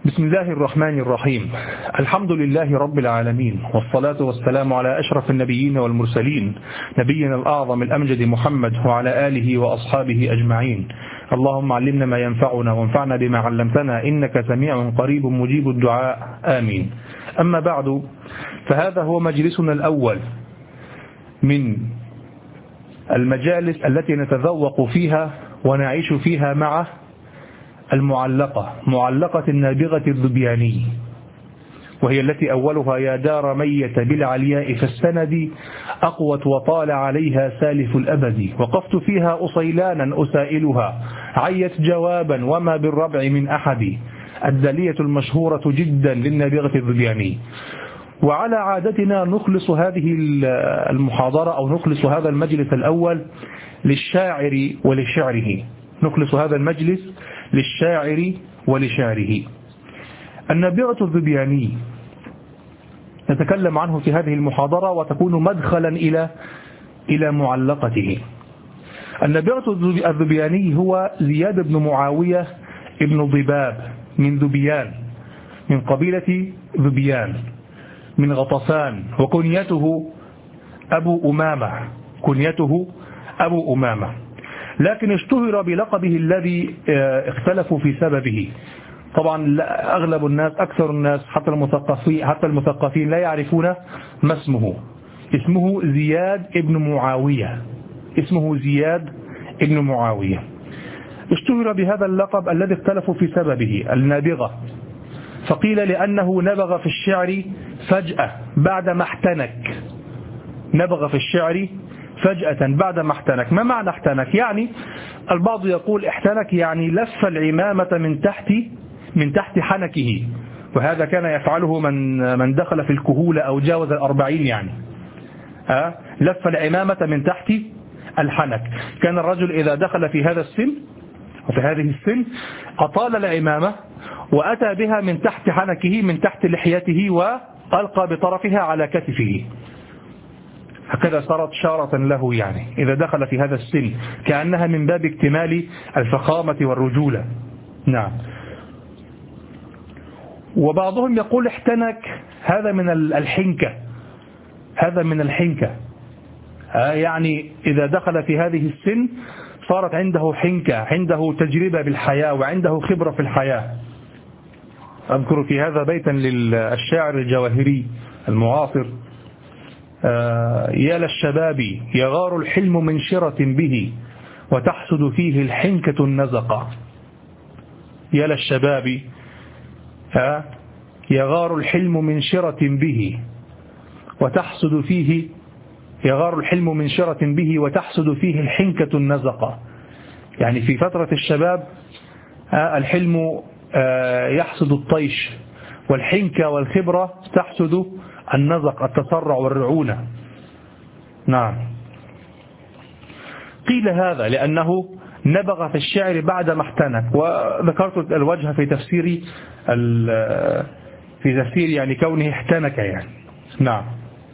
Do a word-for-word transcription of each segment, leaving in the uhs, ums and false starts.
بسم الله الرحمن الرحيم. الحمد لله رب العالمين، والصلاة والسلام على أشرف النبيين والمرسلين، نبينا الأعظم الأمجد محمد وعلى آله وأصحابه أجمعين. اللهم علمنا ما ينفعنا وانفعنا بما علمتنا، إنك سميع قريب مجيب الدعاء، آمين. أما بعد، فهذا هو مجلسنا الأول من المجالس التي نتذوق فيها ونعيش فيها مع المعلقة، معلقة النابغة الذبياني، وهي التي أولها: يا دار ميت بالعلياء فالسند أقوت وطال عليها سالف الأبد، وقفت فيها أصيلانا أسائلها عيت جوابا وما بالربع من أحد، الدلية المشهورة جدا للنابغة الذبياني. وعلى عادتنا نخلص هذه المحاضرة أو نخلص هذا المجلس الأول للشاعر ولشعره، نخلص هذا المجلس للشاعر ولشعره. النابغة الذبياني نتكلم عنه في هذه المحاضرة وتكون مدخلا إلى إلى معلقته. النابغة الذبياني هو زياد بن معاوية ابن ضباب من ذبيان، من قبيلة ذبيان من غطفان، وكنيته أبو أمامة، كنيته أبو أمامة، لكن اشتهر بلقبه الذي اختلفوا في سببه. طبعا أغلب الناس، أكثر الناس، حتى المثقفين حتى المثقفين لا يعرفون ما اسمه. اسمه زياد ابن معاوية، اسمه زياد ابن معاوية. اشتهر بهذا اللقب الذي اختلفوا في سببه، النابغة. فقيل لأنه نبغ في الشعر فجأة بعدما احتنك، نبغ في الشعر فجأة بعدما احتنك. ما معنى احتنك؟ يعني البعض يقول احتنك يعني لف العمامة من تحت من تحت حنكه، وهذا كان يفعله من من دخل في الكهولة أو جاوز الأربعين، يعني أه؟ لف العمامة من تحت الحنك. كان الرجل إذا دخل في هذا السن وفي هذه السن أطال العمامة وأتى بها من تحت حنكه، من تحت لحيته، وألقى بطرفها على كتفه، هكذا صارت شارة له، يعني إذا دخل في هذا السن كأنها من باب اكتمال الفخامة والرجولة. نعم. وبعضهم يقول احتنك، هذا من الحنكة، هذا من الحنكة، يعني إذا دخل في هذه السن صارت عنده حنكة، عنده تجربة بالحياة وعنده خبرة في الحياة. أذكر في هذا بيتا للشاعر الجواهري المعاصر: يا للشباب يغار الحلم من شرة به، وتحسد فيه الحنكة النزقة. يا للشباب يغار الحلم من شرة به، وتحسد فيه يغار الحلم من شرة به وتحسد فيه الحنكة النزقة. يعني في فترة الشباب الحلم يحسد الطيش، والحنكة والخبرة تحسد النزق، التسرع والرعونة. نعم. قيل هذا لأنه نبغ في الشعر بعدما احتنك، وذكرت الوجه في تفسير في تفسير يعني كونه احتنك، يعني. نعم.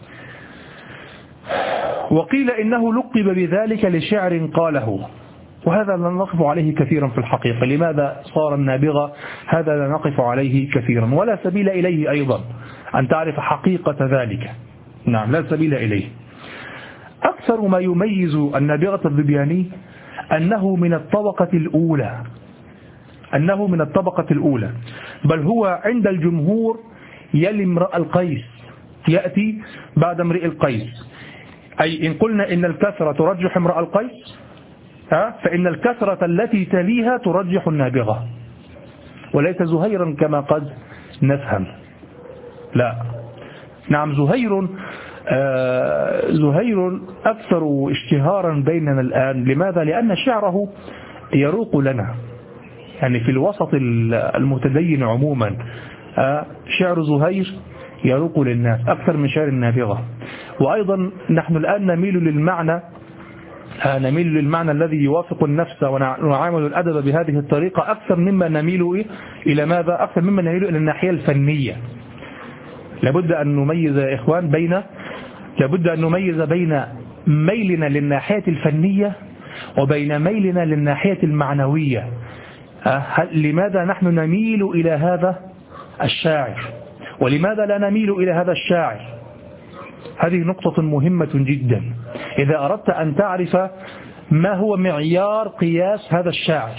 وقيل إنه لقب بذلك لشعر قاله، وهذا لا نقف عليه كثيرا في الحقيقة. لماذا صار النابغة؟ هذا لا نقف عليه كثيرا، ولا سبيل إليه أيضا أن تعرف حقيقة ذلك. نعم، لا سبيل إليه. أكثر ما يميز النابغة الذبياني أنه من الطبقة الأولى، أنه من الطبقة الأولى، بل هو عند الجمهور يلي امرأ القيس، يأتي بعد امرئ القيس. أي إن قلنا إن الكثرة ترجح امرأ القيس، فإن الكثرة التي تليها ترجح النابغة، وليس زهيرا كما قد نفهم. لا، نعم، زهير آه زهير أكثر اشتهارا بيننا الآن. لماذا؟ لأن شعره يروق لنا، يعني في الوسط المتدين عموما آه شعر زهير يروق للناس أكثر من شعر النابغة. وأيضا نحن الآن نميل للمعنى نميل للمعنى الذي يوافق النفس، ونعامل الأدب بهذه الطريقة أكثر مما نميل إلى ماذا؟ أكثر مما نميل إلى الناحية الفنية. لابد أن نميز يا إخوان بين لابد أن نميز بين ميلنا للناحية الفنية وبين ميلنا للناحية المعنوية. لماذا نحن نميل إلى هذا الشاعر، ولماذا لا نميل إلى هذا الشاعر؟ هذه نقطة مهمة جدا. إذا أردت أن تعرف ما هو معيار قياس هذا الشاعر،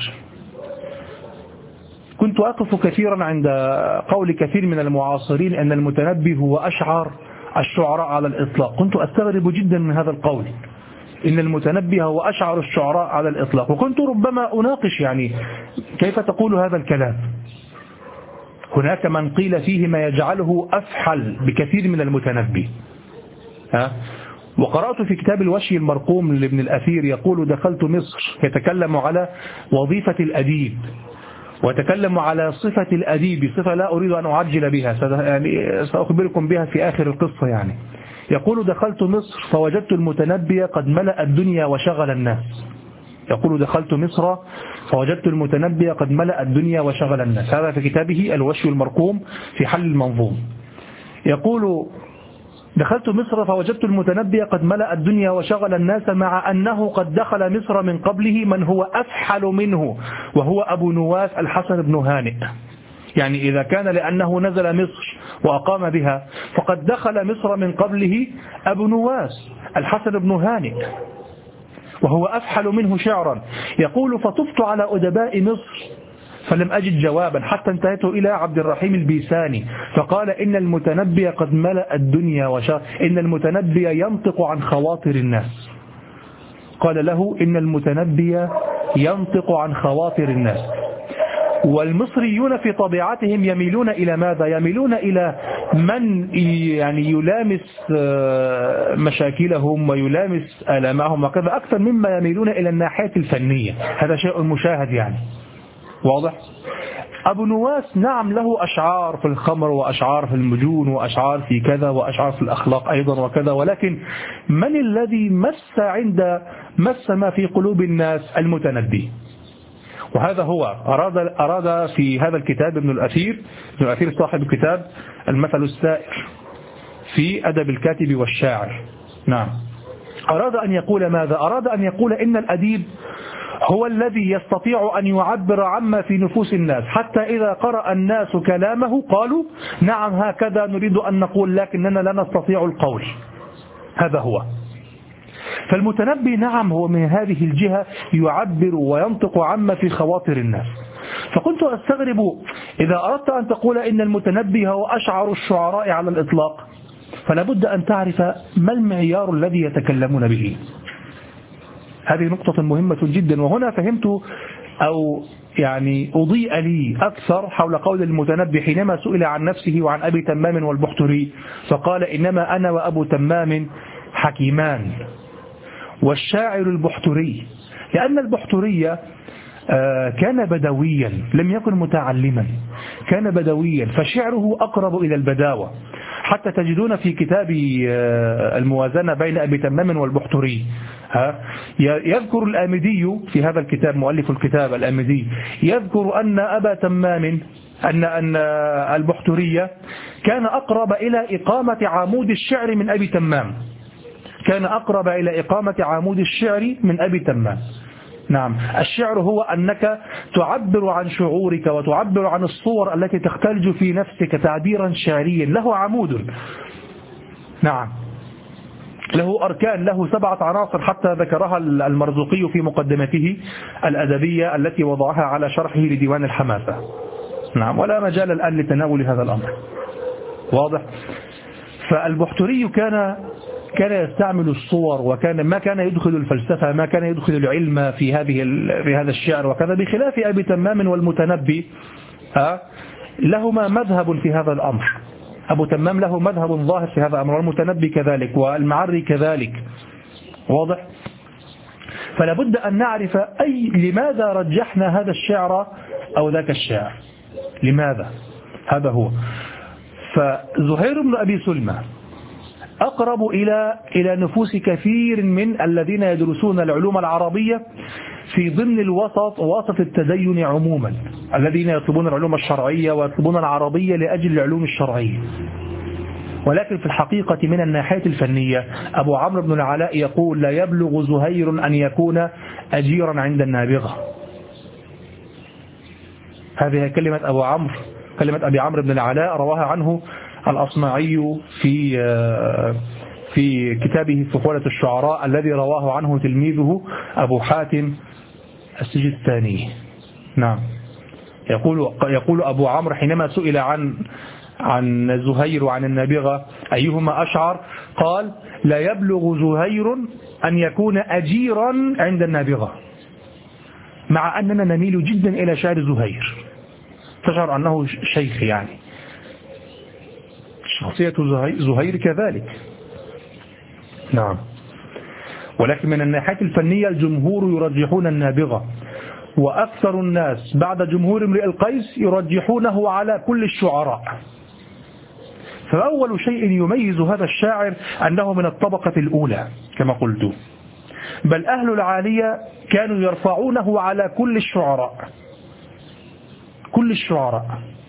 كنت أقف كثيرا عند قول كثير من المعاصرين أن المتنبي هو أشعر الشعراء على الإطلاق. كنت أستغرب جدا من هذا القول، إن المتنبي هو أشعر الشعراء على الإطلاق، وكنت ربما أناقش يعني كيف تقول هذا الكلام؟ هناك من قيل فيه ما يجعله أفحل بكثير من المتنبي. ها؟ وقرأت في كتاب الوشي المرقوم لابن الأثير يقول: دخلت مصر، يتكلم على وظيفة الأديب، وتكلم على صفة الأديب، صفة لا أريد أن أعجل بها، يعني سأخبركم بها في آخر القصة. يعني يقول: دخلت مصر فوجدت المتنبي قد ملأ الدنيا وشغل الناس. يقول: دخلت مصر فوجدت المتنبي قد ملأ الدنيا وشغل الناس. هذا في كتابه الوشي المرقوم في حل المنظوم. يقول: دخلت مصر فوجدت المتنبي قد ملأ الدنيا وشغل الناس، مع أنه قد دخل مصر من قبله من هو أفحل منه، وهو أبو نواس الحسن بن هانئ. يعني إذا كان لأنه نزل مصر وأقام بها، فقد دخل مصر من قبله أبو نواس الحسن بن هانئ، وهو أفحل منه شعرا. يقول: فطفت على أدباء مصر فلم أجد جوابا، حتى انتهيت إلى عبد الرحيم البيساني فقال: إن المتنبي قد ملأ الدنيا وشغل، إن المتنبي ينطق عن خواطر الناس. قال له: إن المتنبي ينطق عن خواطر الناس. والمصريون في طبيعتهم يميلون إلى ماذا؟ يميلون إلى من يعني يلامس مشاكلهم ويلامس آلامهم وكذا، أكثر مما يميلون إلى الناحية الفنية. هذا شيء مشاهد يعني، واضح؟ أبو نواس نعم له أشعار في الخمر وأشعار في المجون وأشعار في كذا وأشعار في الأخلاق أيضا وكذا، ولكن من الذي مس عند مس ما في قلوب الناس؟ المتنبي. وهذا هو أراد, أراد في هذا الكتاب ابن الأثير ابن الأثير صاحب الكتاب المثل السائر في أدب الكاتب والشاعر. نعم، أراد أن يقول ماذا؟ أراد أن يقول إن الأديب هو الذي يستطيع أن يعبر عما في نفوس الناس، حتى إذا قرأ الناس كلامه قالوا: نعم هكذا نريد أن نقول، لكننا لا نستطيع القول. هذا هو. فالمتنبي نعم هو من هذه الجهة يعبر وينطق عما في خواطر الناس. فكنت أستغرب إذا أردت أن تقول إن المتنبي هو أشعر الشعراء على الإطلاق، فلا بد أن تعرف ما المعيار الذي يتكلمون به. هذه نقطة مهمة جدا. وهنا فهمت أو يعني أضيء لي أكثر حول قول المتنبي حينما سئل عن نفسه وعن أبي تمام والبحتري، فقال: إنما أنا وأبو تمام حكيمان والشاعر البحتري. لأن البحتري كان بدويا، لم يكن متعلما، كان بدويا، فشعره أقرب إلى البداوة. حتى تجدون في كتاب الموازنة بين أبي تمام والبحتري يذكر الآمدي في هذا الكتاب، مؤلف الكتاب الآمدي، يذكر أن أبا تمام أن أن البحتري كان أقرب إلى إقامة عمود الشعر من أبي تمام، كان أقرب إلى إقامة عمود الشعر من أبي تمام. نعم، الشعر هو أنك تعبر عن شعورك وتعبر عن الصور التي تختلج في نفسك تعبيرا شعريا له عمود. نعم، له أركان، له سبعة عناصر حتى ذكرها المرزوقي في مقدمته الأدبية التي وضعها على شرحه لديوان الحماسة. نعم، ولا مجال الآن لتناول هذا الأمر، واضح؟ فالبحتري كان كان يستعمل الصور، وكان ما كان يدخل الفلسفة، ما كان يدخل العلم في هذه في هذا الشعر وكذا، بخلاف أبي تمام والمتنبي لهما مذهب في هذا الأمر. أبو تمام له مذهب ظاهر في هذا الأمر، والمتنبي كذلك، والمعري كذلك، واضح؟ فلا بد أن نعرف أي لماذا رجحنا هذا الشعر أو ذاك الشعر، لماذا؟ هذا هو. فزهير بن أبي سلمى أقرب إلى إلى نفوس كثير من الذين يدرسون العلوم العربية في ضمن الوسط وسط التدين عموما، الذين يطلبون العلوم الشرعية ويطلبون العربية لأجل العلوم الشرعية. ولكن في الحقيقة من الناحية الفنية أبو عمرو بن العلاء يقول: لا يبلغ زهير أن يكون أجيرا عند النابغة. هذه كلمة أبو عمرو كلمة أبي عمرو بن العلاء رواها عنه الأصمعي في في كتابه فحولة الشعراء الذي رواه عنه تلميذه أبو حاتم السجستاني. نعم. يقول يقول أبو عمرو حينما سئل عن عن زهير وعن النابغة أيهما أشعر، قال: لا يبلغ زهير أن يكون أجيرا عند النابغة، مع أننا نميل جدا إلى شعر زهير، تشعر أنه شيخ، يعني شخصية زهير كذلك. نعم. ولكن من الناحية الفنية الجمهور يرجحون النابغة، وأكثر الناس بعد جمهور امرئ القيس يرجحونه على كل الشعراء. فأول شيء يميز هذا الشاعر أنه من الطبقة الأولى كما قلت، بل أهل العالية كانوا يرفعونه على كل الشعراء، كل الشعراء.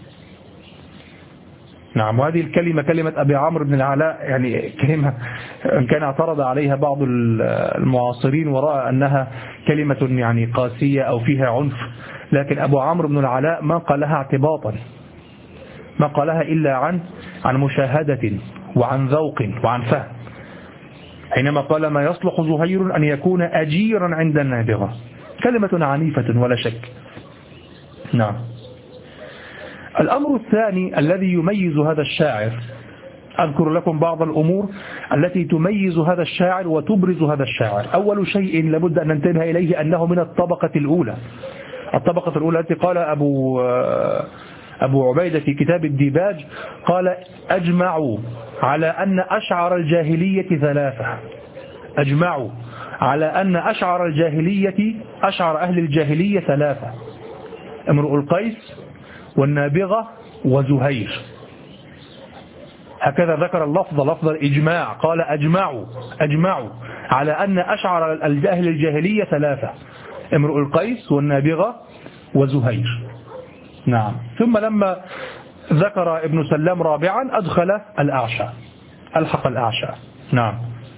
نعم. وهذه الكلمة كلمة أبي عمرو بن العلاء يعني كلمة كان اعترض عليها بعض المعاصرين ورأى أنها كلمة يعني قاسية أو فيها عنف، لكن أبو عمرو بن العلاء ما قالها اعتباطا، ما قالها إلا عن عن مشاهدة وعن ذوق وعن فهم، حينما قال: ما يصلح زهير أن يكون أجيرا عند النابغة. كلمة عنيفة ولا شك. نعم. الأمر الثاني الذي يميز هذا الشاعر، أذكر لكم بعض الأمور التي تميز هذا الشاعر وتبرز هذا الشاعر. أول شيء لابد أن ننتبه إليه أنه من الطبقة الأولى. الطبقة الأولى التي قال أبو أبو عبيدة في كتاب الديباج، قال: أجمعوا على أن أشعر الجاهلية ثلاثة. أجمعوا على أن أشعر الجاهلية أشعر أهل الجاهلية ثلاثة: امرؤ القيس والنابغة وزهير. هكذا ذكر اللفظ لفظ الإجماع، قال: أجمعوا أجمعوا على أن أشعر أهل الجاهلية ثلاثة: امرؤ القيس والنابغة وزهير. نعم. ثم لما ذكر ابن سلام رابعا أدخل الأعشى، ألحق الأعشى. نعم.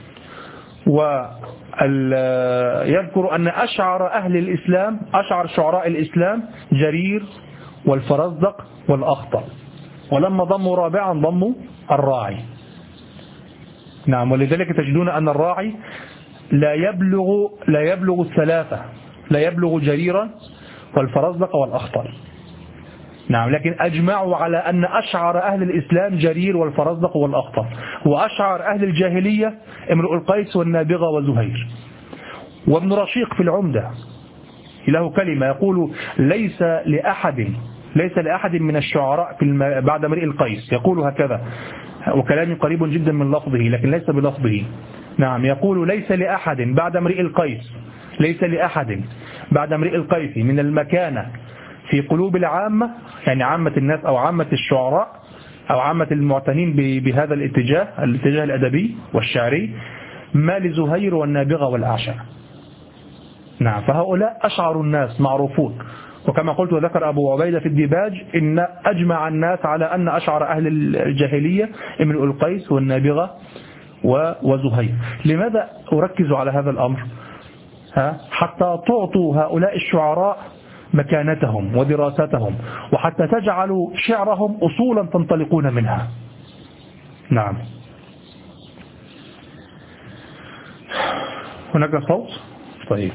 ويذكر أن أشعر أهل الإسلام، أشعر شعراء الإسلام جرير والفرزدق والأخطل، ولما ضموا رابعا ضموا الراعي. نعم. ولذلك تجدون أن الراعي لا يبلغ لا يبلغ الثلاثة، لا يبلغ جريرا والفرزدق والأخطل. نعم. لكن أجمعوا على أن أشعر أهل الإسلام جرير والفرزدق والأخطل، وأشعر أهل الجاهلية امرؤ القيس والنابغة وزهير. وابن رشيق في العمدة له كلمة يقول: ليس لأحد ليس لأحد من الشعراء في بعد امرئ القيس، يقول هكذا، وكلامي قريب جدا من لفظه لكن ليس بلفظه. نعم. يقول: ليس لأحد بعد امرئ القيس ليس لأحد بعد امرئ القيس من المكانة في قلوب العامة، يعني عامة الناس أو عامة الشعراء أو عامة المعتنين بهذا الاتجاه الاتجاه الأدبي والشعري، ما لزهير والنابغة والأعشى. نعم. فهؤلاء أشعر الناس معروفون. وكما قلت وذكر أبو عبيدة في الديباج إن أجمع الناس على أن أشعر أهل الجاهلية امرؤ القيس والنابغة وزهير. لماذا أركز على هذا الأمر؟ ها؟ حتى تعطوا هؤلاء الشعراء مكانتهم ودراستهم، وحتى تجعلوا شعرهم أصولا تنطلقون منها. نعم. هناك صوت؟ طيب.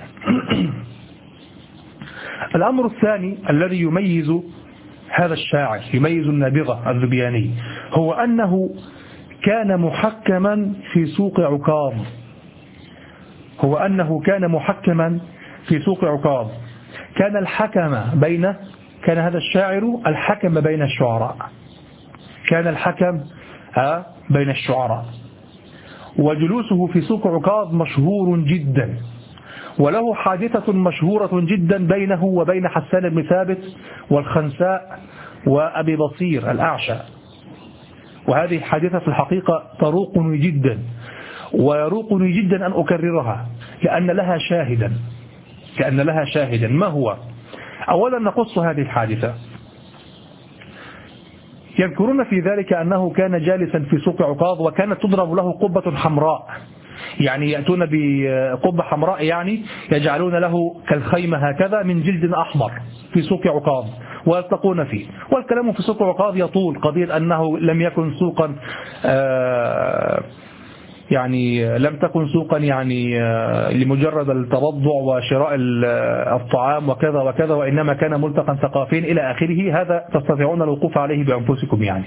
الأمر الثاني الذي يميز هذا الشاعر، يميز النابغة الذبياني، هو أنه كان محكما في سوق عكاظ. هو أنه كان محكما في سوق عكاظ. كان الحكم بين كان هذا الشاعر الحكم بين الشعراء، كان الحكم بين الشعراء. وجلوسه في سوق عكاظ مشهور جدا، وله حادثة مشهورة جدا بينه وبين حسان بن ثابت والخنساء وأبي بصير الأعشى. وهذه حادثة في الحقيقة تروقني جدا، ويروقني جدا أن أكررها لأن لها شاهدا لأن لها شاهدا. ما هو؟ أولا نقص هذه الحادثة. يذكرون في ذلك أنه كان جالسا في سوق عكاظ، وكانت تضرب له قبة حمراء يعني يأتون بقبة حمراء يعني يجعلون له كالخيمة هكذا من جلد أحمر في سوق عكاظ ويلتقون فيه. والكلام في سوق عكاظ يطول، قضية أنه لم يكن سوقا آه يعني لم تكن سوقا يعني لمجرد التبضع وشراء الطعام وكذا وكذا، وإنما كان ملتقا ثقافيا إلى آخره. هذا تستطيعون الوقوف عليه بأنفسكم يعني.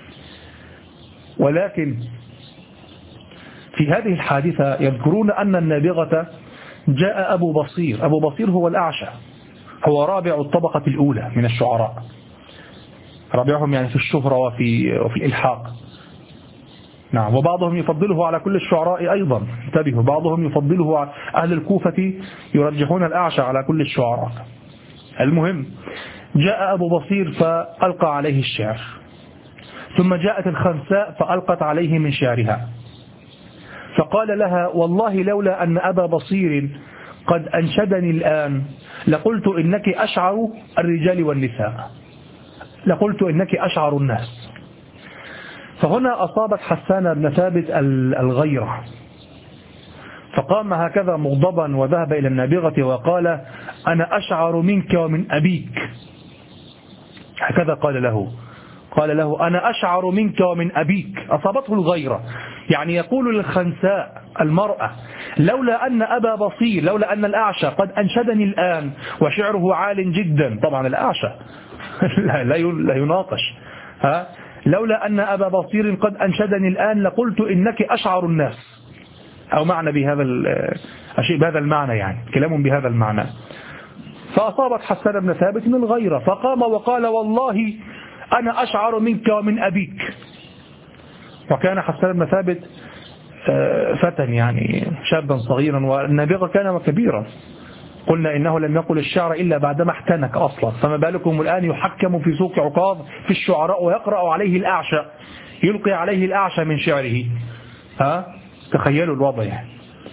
ولكن في هذه الحادثة يذكرون أن النابغة جاء أبو بصير. أبو بصير هو الأعشى، هو رابع الطبقة الأولى من الشعراء، رابعهم يعني في الشهرة وفي, وفي الإلحاق. نعم. وبعضهم يفضله على كل الشعراء أيضا، انتبهوا، بعضهم يفضله على أهل الكوفة، يرجحون الأعشى على كل الشعراء. المهم جاء أبو بصير فألقى عليه الشعر، ثم جاءت الخنساء فألقت عليه من شعرها، فقال لها: والله لولا أن أبا بصير قد أنشدني الآن لقلت إنك أشعر الرجال والنساء، لقلت إنك أشعر الناس. فهنا أصابت حسان بن ثابت الغيرة، فقام هكذا مغضبا وذهب إلى النابغة وقال: أنا أشعر منك ومن أبيك. هكذا قال له، قال له: أنا أشعر منك ومن أبيك. أصابته الغيرة، يعني يقول للخنساء المرأة: لولا أن أبا بصير، لولا أن الأعشى قد أنشدني الآن وشعره عال جدا، طبعا الأعشى لا يناقش، ها، لولا أن أبا بصير قد أنشدني الآن لقلت إنك أشعر الناس، أو معنى بهذا الشيء بهذا المعنى، يعني كلام بهذا المعنى. فأصابت حسان بن ثابت من الغيرة، فقام وقال: والله أنا أشعر منك ومن أبيك. وكان حسان بن ثابت فتى يعني شابا صغيرا، والنابغة كان كبيرا، قلنا إنه لم يقل الشعر إلا بعدما احتنك أصلا، فما بالكم الآن يحكم في سوق عكاظ في الشعراء ويقرأ عليه الأعشى، يلقي عليه الأعشى من شعره، ها، تخيلوا الوضع يعني.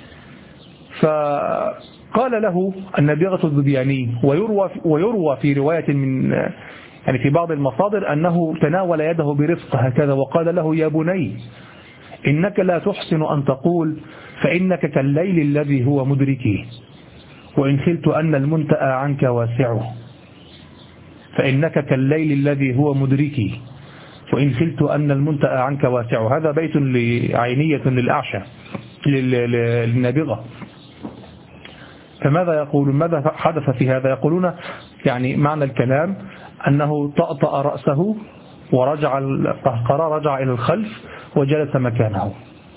فقال له النابغة الذبياني، ويروى, ويروى في رواية من يعني في بعض المصادر أنه تناول يده برفق هكذا وقال له: يا بني إنك لا تحسن أن تقول فإنك كالليل الذي هو مدركي، وإن خلت أن المنتأى عنك واسعه، فإنك كالليل الذي هو مدركي وإن خلت أن المنتأى عنك واسعه. هذا بيت لعينية للأعشى للنابغة. فماذا يقولون؟ ماذا حدث في هذا؟ يقولون يعني معنى الكلام أنه طأطأ رأسه ورجع القهقرى، رجع إلى الخلف وجلس مكانه.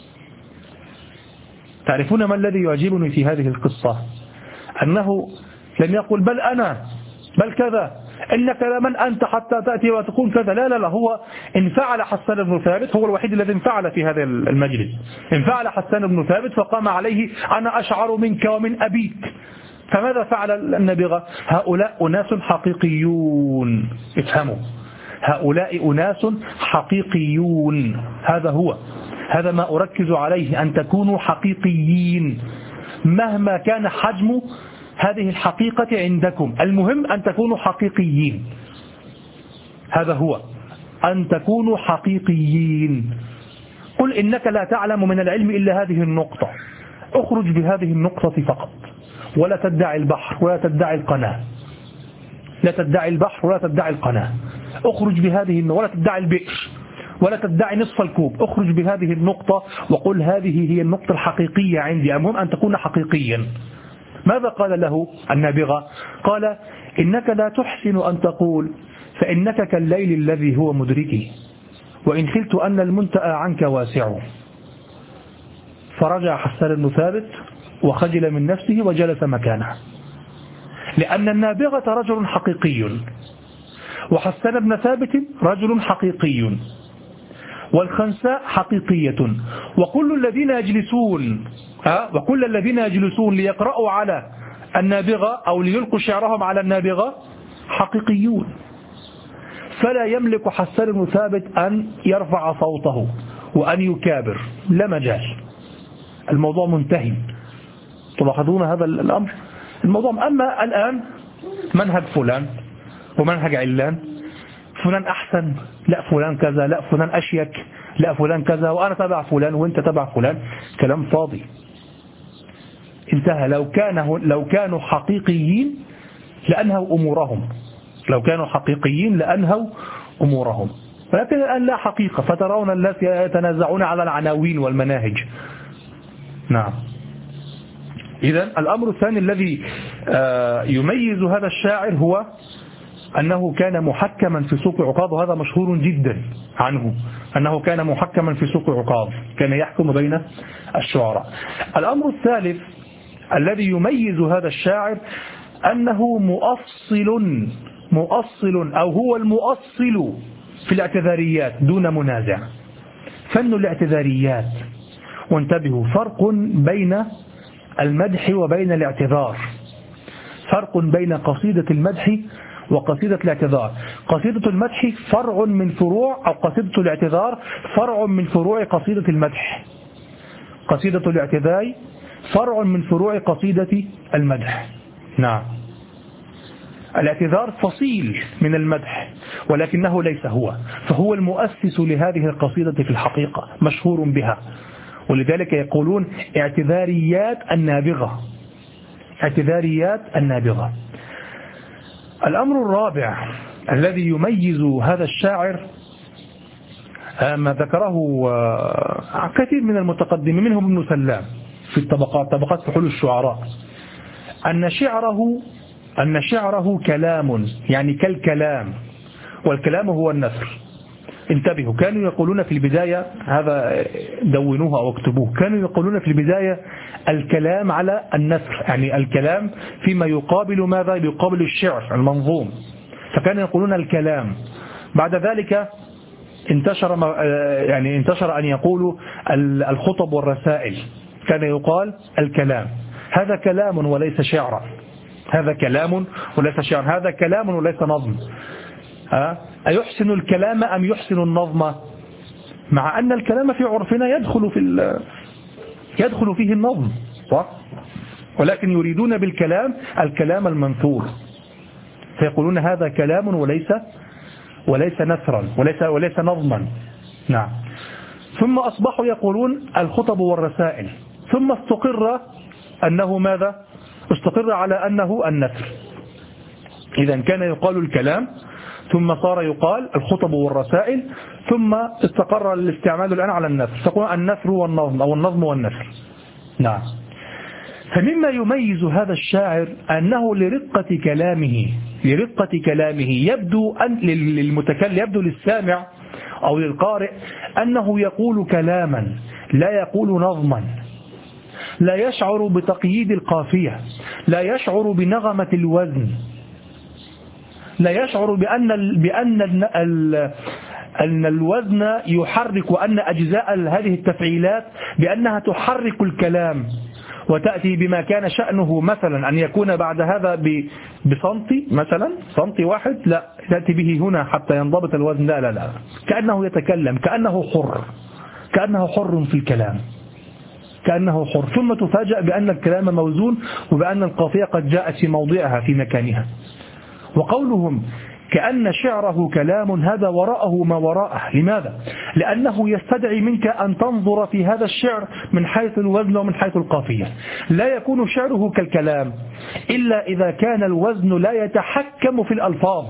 تعرفون ما الذي يعجبني في هذه القصة؟ أنه لم يقل بل أنا بل كذا، إنك لمن أنت حتى تأتي وتكون كذا، لا لا لا، هو انفعل حسان بن ثابت، هو الوحيد الذي انفعل في هذا المجلس، انفعل حسان بن ثابت فقام عليه: أنا أشعر منك ومن أبيك. فماذا فعل النابغة؟ هؤلاء أناس حقيقيون، افهموا، هؤلاء أناس حقيقيون، هذا هو، هذا ما أركز عليه، أن تكونوا حقيقيين مهما كان حجم هذه الحقيقة عندكم، المهم أن تكونوا حقيقيين، هذا هو، أن تكونوا حقيقيين. قل إنك لا تعلم من العلم إلا هذه النقطة، اخرج بهذه النقطة فقط، ولا تدعي البحر ولا تدعي القناة، لا تدعي البحر ولا تدعي القناة، اخرج بهذه، ولا تدعي البئر ولا تدعي نصف الكوب، اخرج بهذه النقطة وقل هذه هي النقطة الحقيقية عندي، المهم أن تكون حقيقيا. ماذا قال له النابغة؟ قال: إنك لا تحسن أن تقول فإنك كالليل الذي هو مدركي وإن خلت أن المنتأى عنك واسع. فرجع حسان بن ثابت وخجل من نفسه وجلس مكانه، لأن النابغة رجل حقيقي وحسان بن ثابت رجل حقيقي والخنساء حقيقية، وكل الذين يجلسون ها وكل الذين يجلسون ليقرأوا على النابغة أو ليلقوا شعرهم على النابغة حقيقيون. فلا يملك حسان بن ثابت أن يرفع صوته وأن يكابر، لا مجال، الموضوع منتهي. تلاحظون هذا الأمر؟ الموضوع. أما الآن منهج فلان ومنهج علان، فلان أحسن، لا فلان كذا، لا فلان أشيك، لا فلان كذا، وأنا تبع فلان وأنت تبع فلان، كلام فاضي، انتهى. لو كان لو كانوا حقيقيين لأنهوا أمورهم، لو كانوا حقيقيين لأنهوا أمورهم، ولكن الآن لا حقيقة، فترون الناس يتنازعون على العناوين والمناهج. نعم. إذن الأمر الثاني الذي يميز هذا الشاعر هو أنه كان محكما في سوق عكاظ، وهذا مشهور جدا عنه، أنه كان محكما في سوق عكاظ، كان يحكم بين الشعراء. الأمر الثالث الذي يميز هذا الشاعر أنه مؤصل مؤصل أو هو المؤصل في الاعتذاريات دون منازع. فن الاعتذاريات، وانتبهوا، فرق بين المدح وبين الاعتذار، فرق بين قصيدة المدح وقصيدة الاعتذار. قصيدة المدح فرع من فروع، أو قصيدة الاعتذار فرع من فروع قصيدة المدح. قصيدة الاعتذار فرع من فروع قصيدة المدح. نعم. الاعتذار فصيل من المدح ولكنه ليس هو، فهو المؤسس لهذه القصيدة في الحقيقة، مشهور بها، ولذلك يقولون اعتذاريات النابغة، اعتذاريات النابغة. الأمر الرابع الذي يميز هذا الشاعر ما ذكره كثير من المتقدمين منهم ابن سلام في الطبقات، طبقات فحول الشعراء، أن شعره أن شعره كلام، يعني كالكلام، والكلام هو النثر. انتبهوا، كانوا يقولون في البداية، هذا دونوه أو اكتبوه، كانوا يقولون في البداية الكلام على النثر، يعني الكلام فيما يقابل ماذا؟ يقابل الشعر المنظوم، فكانوا يقولون الكلام. بعد ذلك انتشر يعني انتشر أن يقولوا الخطب والرسائل، كان يقال الكلام. هذا كلام وليس شعرا، هذا كلام وليس شعرا، هذا كلام وليس نظم. أيحسن الكلام أم يحسن النظم؟ مع أن الكلام في عرفنا يدخل في يدخل فيه النظم، صح؟ ولكن يريدون بالكلام الكلام المنثور، فيقولون هذا كلام وليس وليس نثرا، وليس وليس نظما. نعم. ثم أصبحوا يقولون الخطب والرسائل، ثم استقر أنه ماذا؟ استقر على أنه النثر. إذا كان يقال الكلام، ثم صار يقال الخطب والرسائل، ثم استقر الاستعمال الآن على النثر، تقول النثر والنظم أو النظم والنثر. نعم. فمما يميز هذا الشاعر أنه لرقة كلامه لرقة كلامه يبدو أن للمتكلم، يبدو للسامع أو للقارئ أنه يقول كلاما لا يقول نظما، لا يشعر بتقييد القافية، لا يشعر بنغمة الوزن، لا يشعر بأن بأن أن الوزن يحرك، وأن أجزاء هذه التفعيلات بأنها تحرك الكلام، وتأتي بما كان شأنه مثلا أن يكون بعد هذا بسنتي مثلا، سنتي واحد، لا تأتي به هنا حتى ينضبط الوزن، لا لا لا، كأنه يتكلم، كأنه حر، كأنه حر في الكلام، كأنه حر. ثم تفاجأ بأن الكلام موزون، وبأن القافية قد جاءت في موضعها في مكانها. وقولهم كأن شعره كلام، هذا وراءه ما وراءه. لماذا؟ لأنه يستدعي منك أن تنظر في هذا الشعر من حيث الوزن ومن حيث القافية. لا يكون شعره كالكلام إلا إذا كان الوزن لا يتحكم في الألفاظ،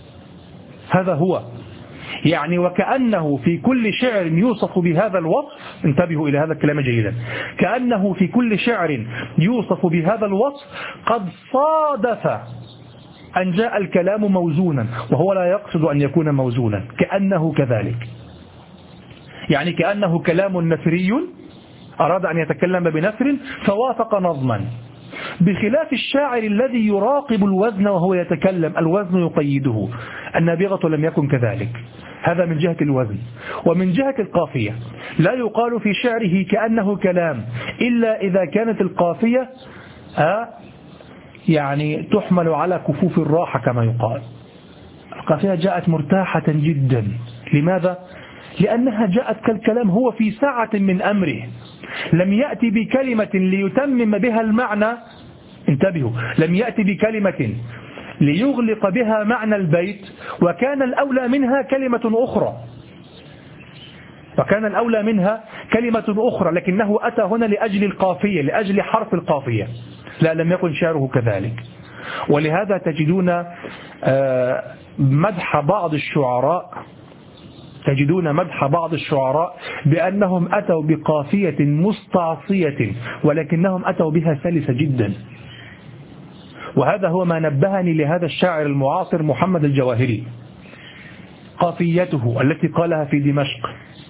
هذا هو. يعني وكأنه في كل شعر يوصف بهذا الوصف، انتبهوا إلى هذا الكلام جيدا، كأنه في كل شعر يوصف بهذا الوصف قد صادف أن جاء الكلام موزونا، وهو لا يقصد أن يكون موزونا، كأنه كذلك. يعني كأنه كلام نثري أراد أن يتكلم بنثر فوافق نظما، بخلاف الشاعر الذي يراقب الوزن وهو يتكلم، الوزن يقيده. النابغة لم يكن كذلك، هذا من جهة الوزن. ومن جهة القافية لا يقال في شعره كأنه كلام إلا إذا كانت القافية آه يعني تحمل على كفوف الراحة كما يقال. القافية جاءت مرتاحة جدا. لماذا؟ لأنها جاءت كالكلام، هو في ساعة من أمره لم يأتي بكلمة ليتمم بها المعنى، انتبهوا، لم يأتي بكلمة ليغلق بها معنى البيت، وكان الأولى منها كلمة أخرى. وكان الأولى منها كلمة أخرى، لكنه أتى هنا لأجل القافية، لأجل حرف القافية. لا، لم يكن شعره كذلك. ولهذا تجدون مدح بعض الشعراء تجدون مدح بعض الشعراء بأنهم أتوا بقافية مستعصية، ولكنهم أتوا بها سلسة جدا. وهذا هو ما نبهني لهذا الشاعر المعاصر محمد الجواهري، قافيته التي قالها في دمشق،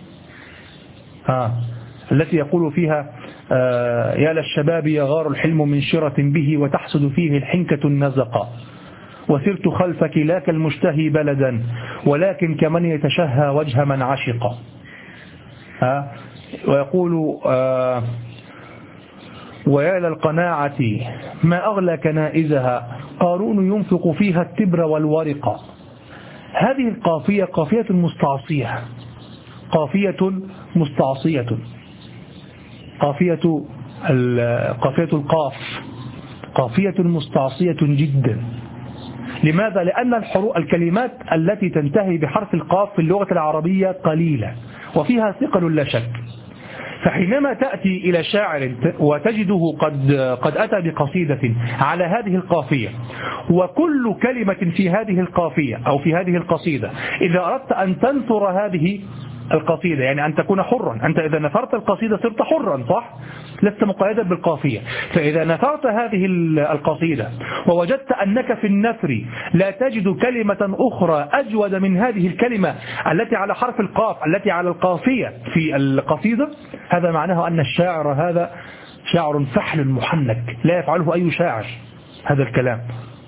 آه التي يقول فيها آه يا للشباب يغار الحلم من شرة به، وتحسد فيه الحنكة النزقة، وسرت خلفك لا كالمشتهي بلدا، ولكن كمن يتشهى وجه من عشق. آه ويقول آه ويا للقناعة ما أغلى كنائزها، قارون ينفق فيها التبر والورق. هذه القافية قافية مستعصية، قافية مستعصية، قافية قافية القاف قافية مستعصية جدا. لماذا؟ لأن الحروف الكلمات التي تنتهي بحرف القاف في اللغة العربية قليلة وفيها ثقل لا شك. فحينما تأتي إلى شاعر وتجده قد قد أتى بقصيدة على هذه القافية، وكل كلمة في هذه القافية أو في هذه القصيدة إذا أردت أن تنثر هذه القصيدة، يعني أن تكون حرا، أنت إذا نثرت القصيدة صرت حرا صح؟ لست مقيدا بالقافية. فإذا نثرت هذه القصيدة ووجدت أنك في النثر لا تجد كلمة أخرى أجود من هذه الكلمة التي على حرف القاف التي على القافية في القصيدة، هذا معناه أن الشاعر هذا شاعر فحل محنك لا يفعله أي شاعر هذا الكلام.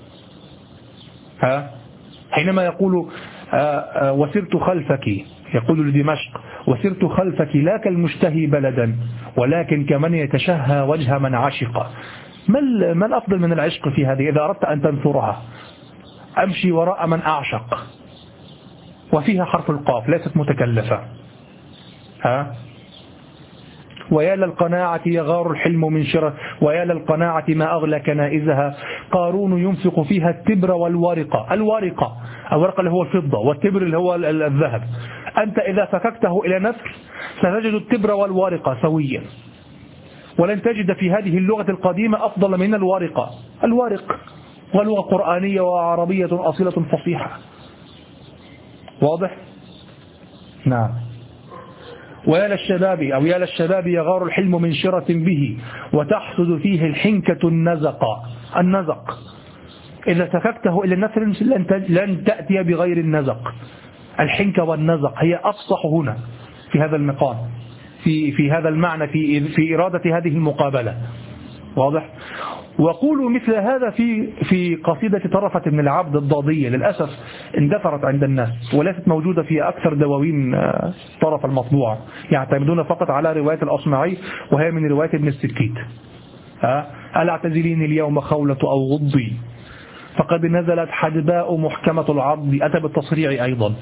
ها؟ حينما يقول آآ آآ وسرت خلفك، يقول لدمشق وسرت خلفك لا كالمشتهي بلدا، ولكن كمن يتشهى وجه من عشق. ما الأفضل من العشق في هذه؟ إذا أردت أن تنثرها أمشي وراء من أعشق، وفيها حرف القاف ليست متكلفة. ها؟ ويا للقناعة يغار الحلم من شرة، ويا للقناعة ما أغلى كنائزها، قارون ينفق فيها التبر والورقة. الورقة الورقة اللي هو الفضة، والتبر اللي هو الذهب. أنت إذا فككته إلى نثر ستجد التبر والورقة سويا، ولن تجد في هذه اللغة القديمة أفضل من الورقة. الورق ولغة قرآنية وعربية أصيلة فصيحة. واضح؟ نعم. ويا للشباب أو يا للشباب يغار الحلم من شرة به، وتحسد فيه الحنكة النزق. النزق إذا سفكته إلى النثر لن تأتي بغير النزق. الحنكة والنزق هي أفصح هنا في هذا المقام، في في هذا المعنى، في في إرادة هذه المقابلة. واضح؟ وقولوا مثل هذا في في قصيدة طرفة بن العبد الضادية، للأسف اندثرت عند الناس وليست موجودة في أكثر دواوين طرف المطبوعة، يعتمدون فقط على رواية الأصمعي وهي من رواية ابن السكيت. ألا اعتزليني اليوم خولة أو غضي، فقد نزلت حدباء محكمة العض. أتى بالتصريع أيضا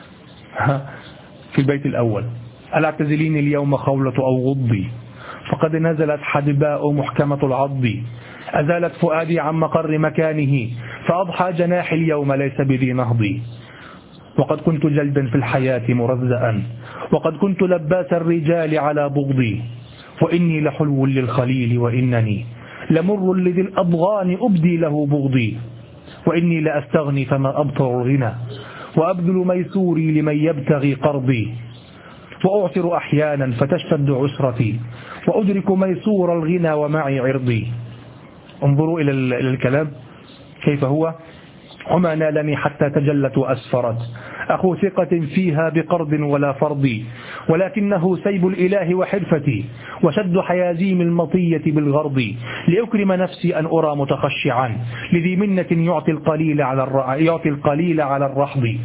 في البيت الأول، ألا اعتزليني اليوم خولة أو غضي، فقد نزلت حدباء محكمة العض، أزالت فؤادي عن مقر مكانه، فأضحى جناحي اليوم ليس بذي نهضي. وقد كنت جلدا في الحياة مرزأ، وقد كنت لباس الرجال على بغضي، وإني لحلو للخليل، وإنني لمر لذي الأضغان أبدي له بغضي، وإني لأستغني فما أبطر الغنى، وأبذل ميسوري لمن يبتغي قرضي، وأعثر أحيانا فتشتد عسرتي، وأدرك ميسور الغنى ومعي عرضي. انظروا إلى الكلام كيف هو. وما نالني حتى تجلت وأسفرت، أخو ثقة فيها بقرض ولا فرض، ولكنه سيب الإله وحرفتي، وشد حيازيم المطية بالغرض، لأكرم نفسي أن أرى متخشعا، لذي منة يعطي القليل على الر... يعطي القليل على الرحض.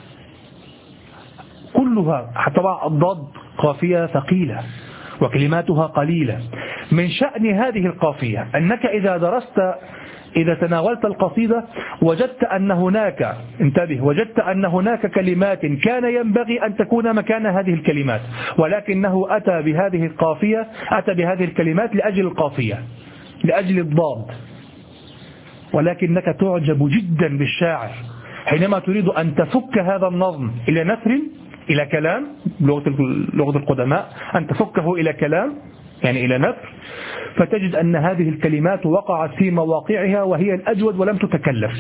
كلها طبعا الضاد قافية ثقيلة وكلماتها قليلة. من شأن هذه القافية أنك إذا درست إذا تناولت القصيدة وجدت أن هناك انتبه وجدت أن هناك كلمات كان ينبغي أن تكون مكان هذه الكلمات، ولكنه أتى بهذه القافية أتى بهذه الكلمات لأجل القافية، لأجل الضاد. ولكنك تعجب جدا بالشاعر حينما تريد أن تفك هذا النظم إلى نثر إلى كلام لغة القدماء، أن تفكه إلى كلام يعني إلى نثر، فتجد أن هذه الكلمات وقعت في مواقعها وهي الأجود ولم تتكلف.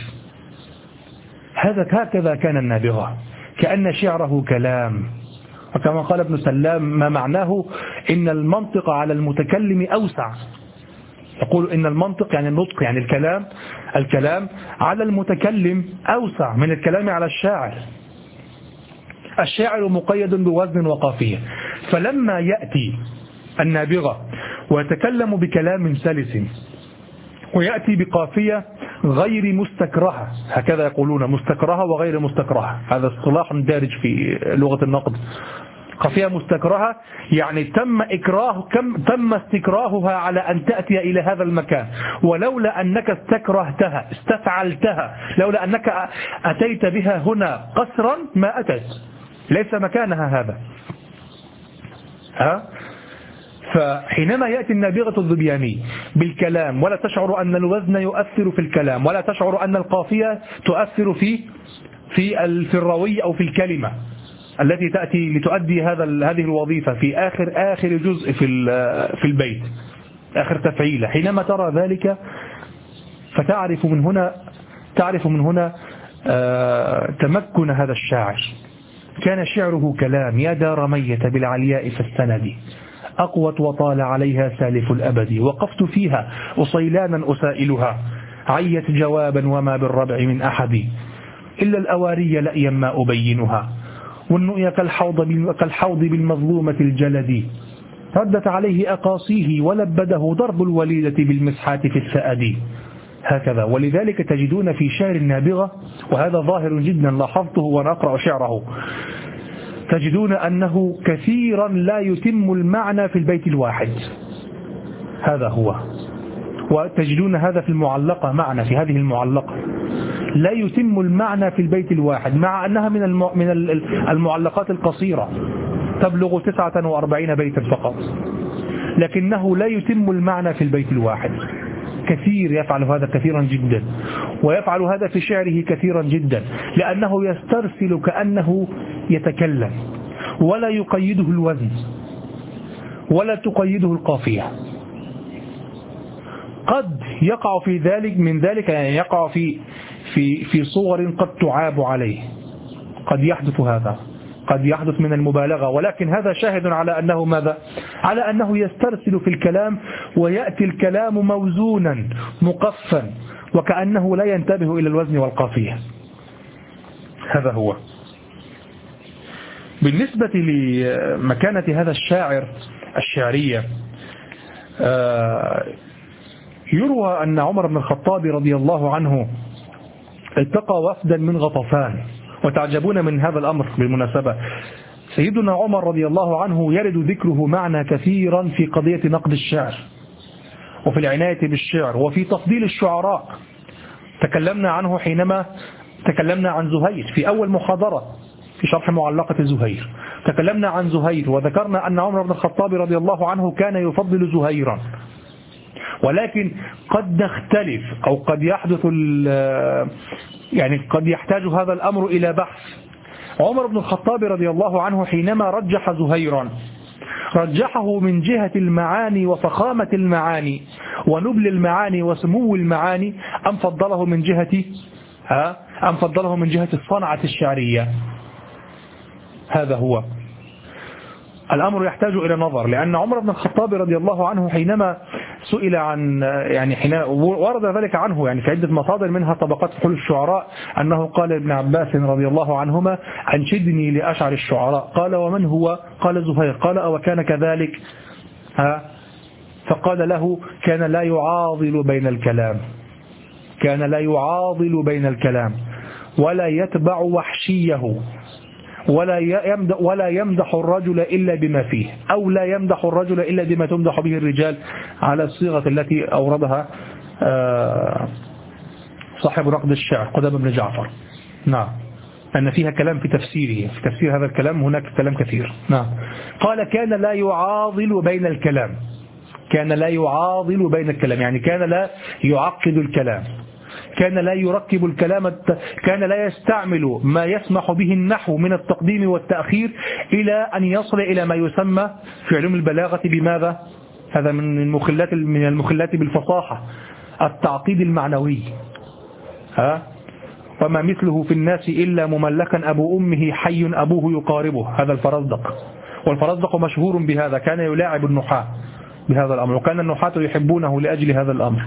هذا هكذا كان النابغة، كأن شعره كلام. وكما قال ابن سلام ما معناه إن المنطق على المتكلم أوسع. يقول إن المنطق يعني النطق يعني الكلام الكلام على المتكلم أوسع من الكلام على الشاعر. الشاعر مقيد بوزن وقافية، فلما يأتي النابغة ويتكلم بكلام سلس ويأتي بقافية غير مستكرهة، هكذا يقولون مستكرهة وغير مستكرهة، هذا اصطلاح دارج في لغة النقد. قافية مستكرهة يعني تم إكراه كم تم استكراهها على أن تأتي إلى هذا المكان، ولولا أنك استكرهتها استفعلتها، لولا أنك أتيت بها هنا قسرا ما أتت، ليس مكانها هذا. ها؟ فحينما يأتي النابغة الظبياني بالكلام ولا تشعر أن الوزن يؤثر في الكلام، ولا تشعر أن القافية تؤثر في في في الروي أو في الكلمة التي تأتي لتؤدي هذا هذه الوظيفة في آخر آخر جزء في في البيت، آخر تفعيلة. حينما ترى ذلك فتعرف من هنا تعرف من هنا تمكن هذا الشاعر. كان شعره كلام: يا دار ميت بالعلياء فاستندي، أقوت وطال عليها سالف الأبد، وقفت فيها أصيلانا أسائلها، عيت جوابا وما بالربع من أحد، إلا الأواري لأيا ما أبينها، والنؤيا كالحوض كالحوض بالمظلومة الجلد، ردت عليه أقاصيه ولبده ضرب الوليدة بالمسحات في السأد. هكذا. ولذلك تجدون في شعر النابغة، وهذا ظاهر جدا لاحظته وأنا أقرأ شعره، تجدون أنه كثيرا لا يتم المعنى في البيت الواحد. هذا هو. وتجدون هذا في المعلقة معنا، في هذه المعلقة لا يتم المعنى في البيت الواحد، مع أنها من من المعلقات القصيرة تبلغ تسعة وأربعين بيتا فقط، لكنه لا يتم المعنى في البيت الواحد. كثير يفعل هذا كثيرا جدا، ويفعل هذا في شعره كثيرا جدا، لأنه يسترسل كأنه يتكلم، ولا يقيده الوزن ولا تقيده القافية. قد يقع في ذلك من ذلك يعني يقع في في في صور قد تعاب عليه، قد يحدث هذا، قد يحدث من المبالغة، ولكن هذا شاهد على أنه ماذا؟ على أنه يسترسل في الكلام، ويأتي الكلام موزونا مقفا وكأنه لا ينتبه إلى الوزن والقافية. هذا هو. بالنسبة لمكانة هذا الشاعر الشعرية، يروى أن عمر بن الخطاب رضي الله عنه التقى وفدا من غطفان، وتعجبون من هذا الأمر بالمناسبة. سيدنا عمر رضي الله عنه يرد ذكره معنا كثيرا في قضية نقد الشعر، وفي العناية بالشعر، وفي تفضيل الشعراء. تكلمنا عنه حينما تكلمنا عن زهير في أول محاضرة في شرح معلقة زهير، تكلمنا عن زهير وذكرنا أن عمر بن الخطاب رضي الله عنه كان يفضل زهيرا، ولكن قد نختلف أو قد يحدث يعني قد يحتاج هذا الأمر إلى بحث. عمر بن الخطاب رضي الله عنه حينما رجح زهيرا رجحه من جهة المعاني وفخامة المعاني ونبل المعاني وسمو المعاني، أم فضله من جهة ها أم فضله من جهة الصنعة الشعرية؟ هذا هو الأمر يحتاج إلى نظر. لأن عمر بن الخطاب رضي الله عنه حينما سئل عن يعني حين ورد ذلك عنه يعني في عدة مصادر منها طبقات فحول الشعراء، أنه قال ابن عباس رضي الله عنهما: أنشدني لأشعر الشعراء. قال: ومن هو؟ قال: زهير. قال: أو كان كذلك؟ ها فقال له: كان لا يعاضل بين الكلام كان لا يعاضل بين الكلام ولا يتبع وحشيه، ولا يمدح ولا يمدح الرجل إلا بما فيه، أو لا يمدح الرجل إلا بما تمدح به الرجال، على الصيغة التي أوردها صاحب نقد الشعر قدام بن جعفر. نعم، أن فيها كلام في تفسيره، في تفسير هذا الكلام هناك كلام كثير. نعم. قال: كان لا يعاضل بين الكلام كان لا يعاضل بين الكلام يعني كان لا يعقد الكلام، كان لا يركب الكلام، كان لا يستعمل ما يسمح به النحو من التقديم والتأخير إلى أن يصل إلى ما يسمى في علوم البلاغة بماذا؟ هذا من المخلات من المخلات بالفصاحة، التعقيد المعنوي. ها؟ وما مثله في الناس إلا مملكا أبو أمه حي أبوه يقاربه، هذا الفرزدق. والفرزدق مشهور بهذا، كان يلاعب النحاة بهذا الأمر، وكان النحاة يحبونه لأجل هذا الأمر.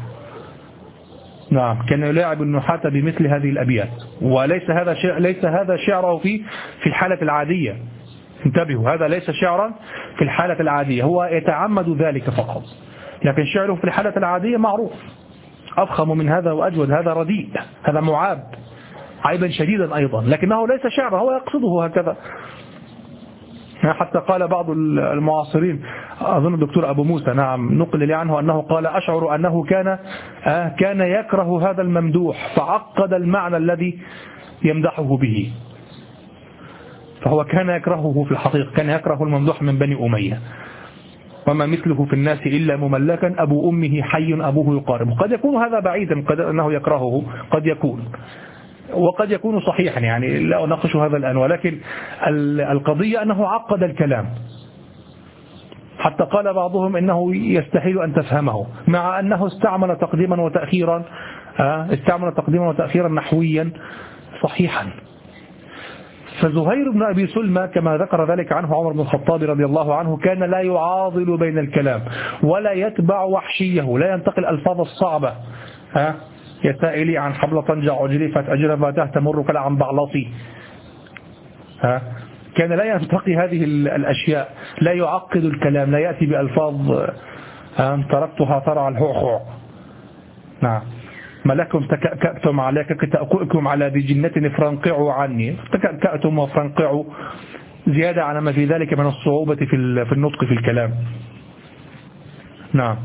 نعم، كان يلاعب النحاة بمثل هذه الأبيات، وليس هذا شعر، ليس هذا شعره في في الحالة العادية. انتبهوا، هذا ليس شعرا في الحالة العادية، هو يتعمد ذلك فقط، لكن شعره في الحالة العادية معروف. أفخم من هذا وأجود، هذا رديء، هذا معاب عيبا شديدا أيضا، لكنه ليس شعرا، هو يقصده هكذا. حتى قال بعض المعاصرين، أظن الدكتور أبو موسى، نعم، نقل لي عنه أنه قال: أشعر أنه كان كان يكره هذا الممدوح فعقد المعنى الذي يمدحه به. فهو كان يكرهه في الحقيقة، كان يكره الممدوح من بني أمية. وما مثله في الناس إلا مملكا أبو أمه حي أبوه يقاربه. قد يكون هذا بعيدا، قد أنه يكرهه، قد يكون، وقد يكون صحيحا، يعني لا أناقش هذا الآن، ولكن القضية أنه عقد الكلام، حتى قال بعضهم إنه يستحيل أن تفهمه، مع أنه استعمل تقديما وتأخيرا، استعمل تقديما وتأخيرا نحويا صحيحا. فزهير بن أبي سلمى كما ذكر ذلك عنه عمر بن الخطاب رضي الله عنه كان لا يعاضل بين الكلام ولا يتبع وحشيه، لا ينتقل الألفاظ الصعبة. ها يا سائلي عن حبل طنجة عجرفت أجرفتها تمر كلا عن بعلطي. ها كان لا ينتقي هذه الأشياء، لا يعقد الكلام، لا يأتي بألفاظ تركتها ترى الهوحو. نعم، ما لكم تكأكأتم عليك كتأكؤكم على ذي جنة فرنقعوا عني، تكأكأتم وفرنقعوا، زيادة على ما في ذلك من الصعوبة في في النطق في الكلام. نعم.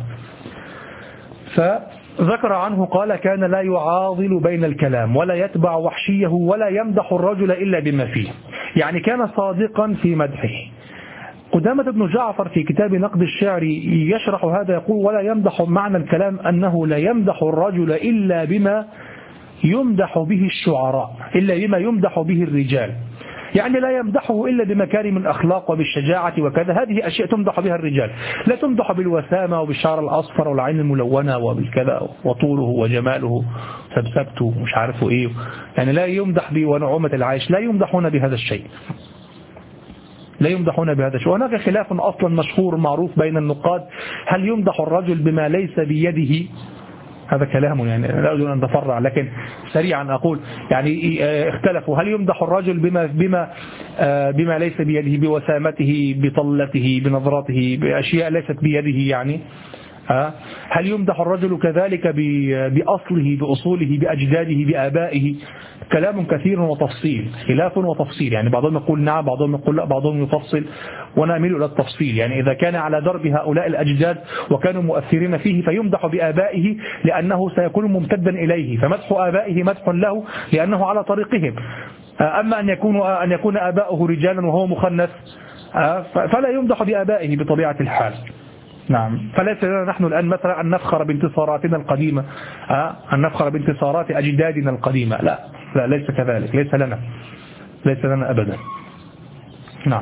فذكر عنه قال: كان لا يعاضل بين الكلام ولا يتبع وحشيه ولا يمدح الرجل إلا بما فيه، يعني كان صادقا في مدحه. قدامة بن جعفر في كتاب نقد الشعر يشرح هذا، يقول: ولا يمدح معنى الكلام أنه لا يمدح الرجل إلا بما يمدح به الشعراء، إلا بما يمدح به الرجال، يعني لا يمدحه إلا بمكارم الأخلاق وبالشجاعة وكذا، هذه أشياء تمدح بها الرجال، لا تمدح بالوسامة وبالشعر الأصفر والعين الملونة وبالكذا وطوله وجماله سبسبته ومش عارفه إيه، يعني لا يمدح به ونعومة العيش، لا يمدحون بهذا الشيء، لا يمدحون بهذا الشيء. وهناك خلاف أصلا مشهور معروف بين النقاد، هل يمدح الرجل بما ليس بيده؟ هذا كلام يعني لا أريد أن أتفرع، لكن سريعا أقول يعني اختلفوا، هل يمدح الرجل بما بما بما ليس بيده، بوسامته، بطلته، بنظراته، بأشياء ليست بيده، يعني هل يمدح الرجل كذلك بأصله، بأصوله، بأجداده، بآبائه؟ كلام كثير وتفصيل، خلاف وتفصيل، يعني بعضهم يقول نعم، بعضهم يقول لا، بعضهم يفصل، ونأمل إلى التفصيل. يعني إذا كان على درب هؤلاء الأجداد وكانوا مؤثرين فيه فيمدح بآبائه لأنه سيكون ممتدا إليه، فمدح آبائه مدح له لأنه على طريقهم. أما أن يكون أن يكون آباؤه رجالا وهو مخنث فلا يمدح بآبائه بطبيعة الحال. نعم، فليس لنا نحن الآن مثلا أن نفخر بانتصاراتنا القديمة، أن نفخر بانتصارات أجدادنا القديمة، لا لا، ليس كذلك، ليس لنا ليس لنا أبدا. نعم.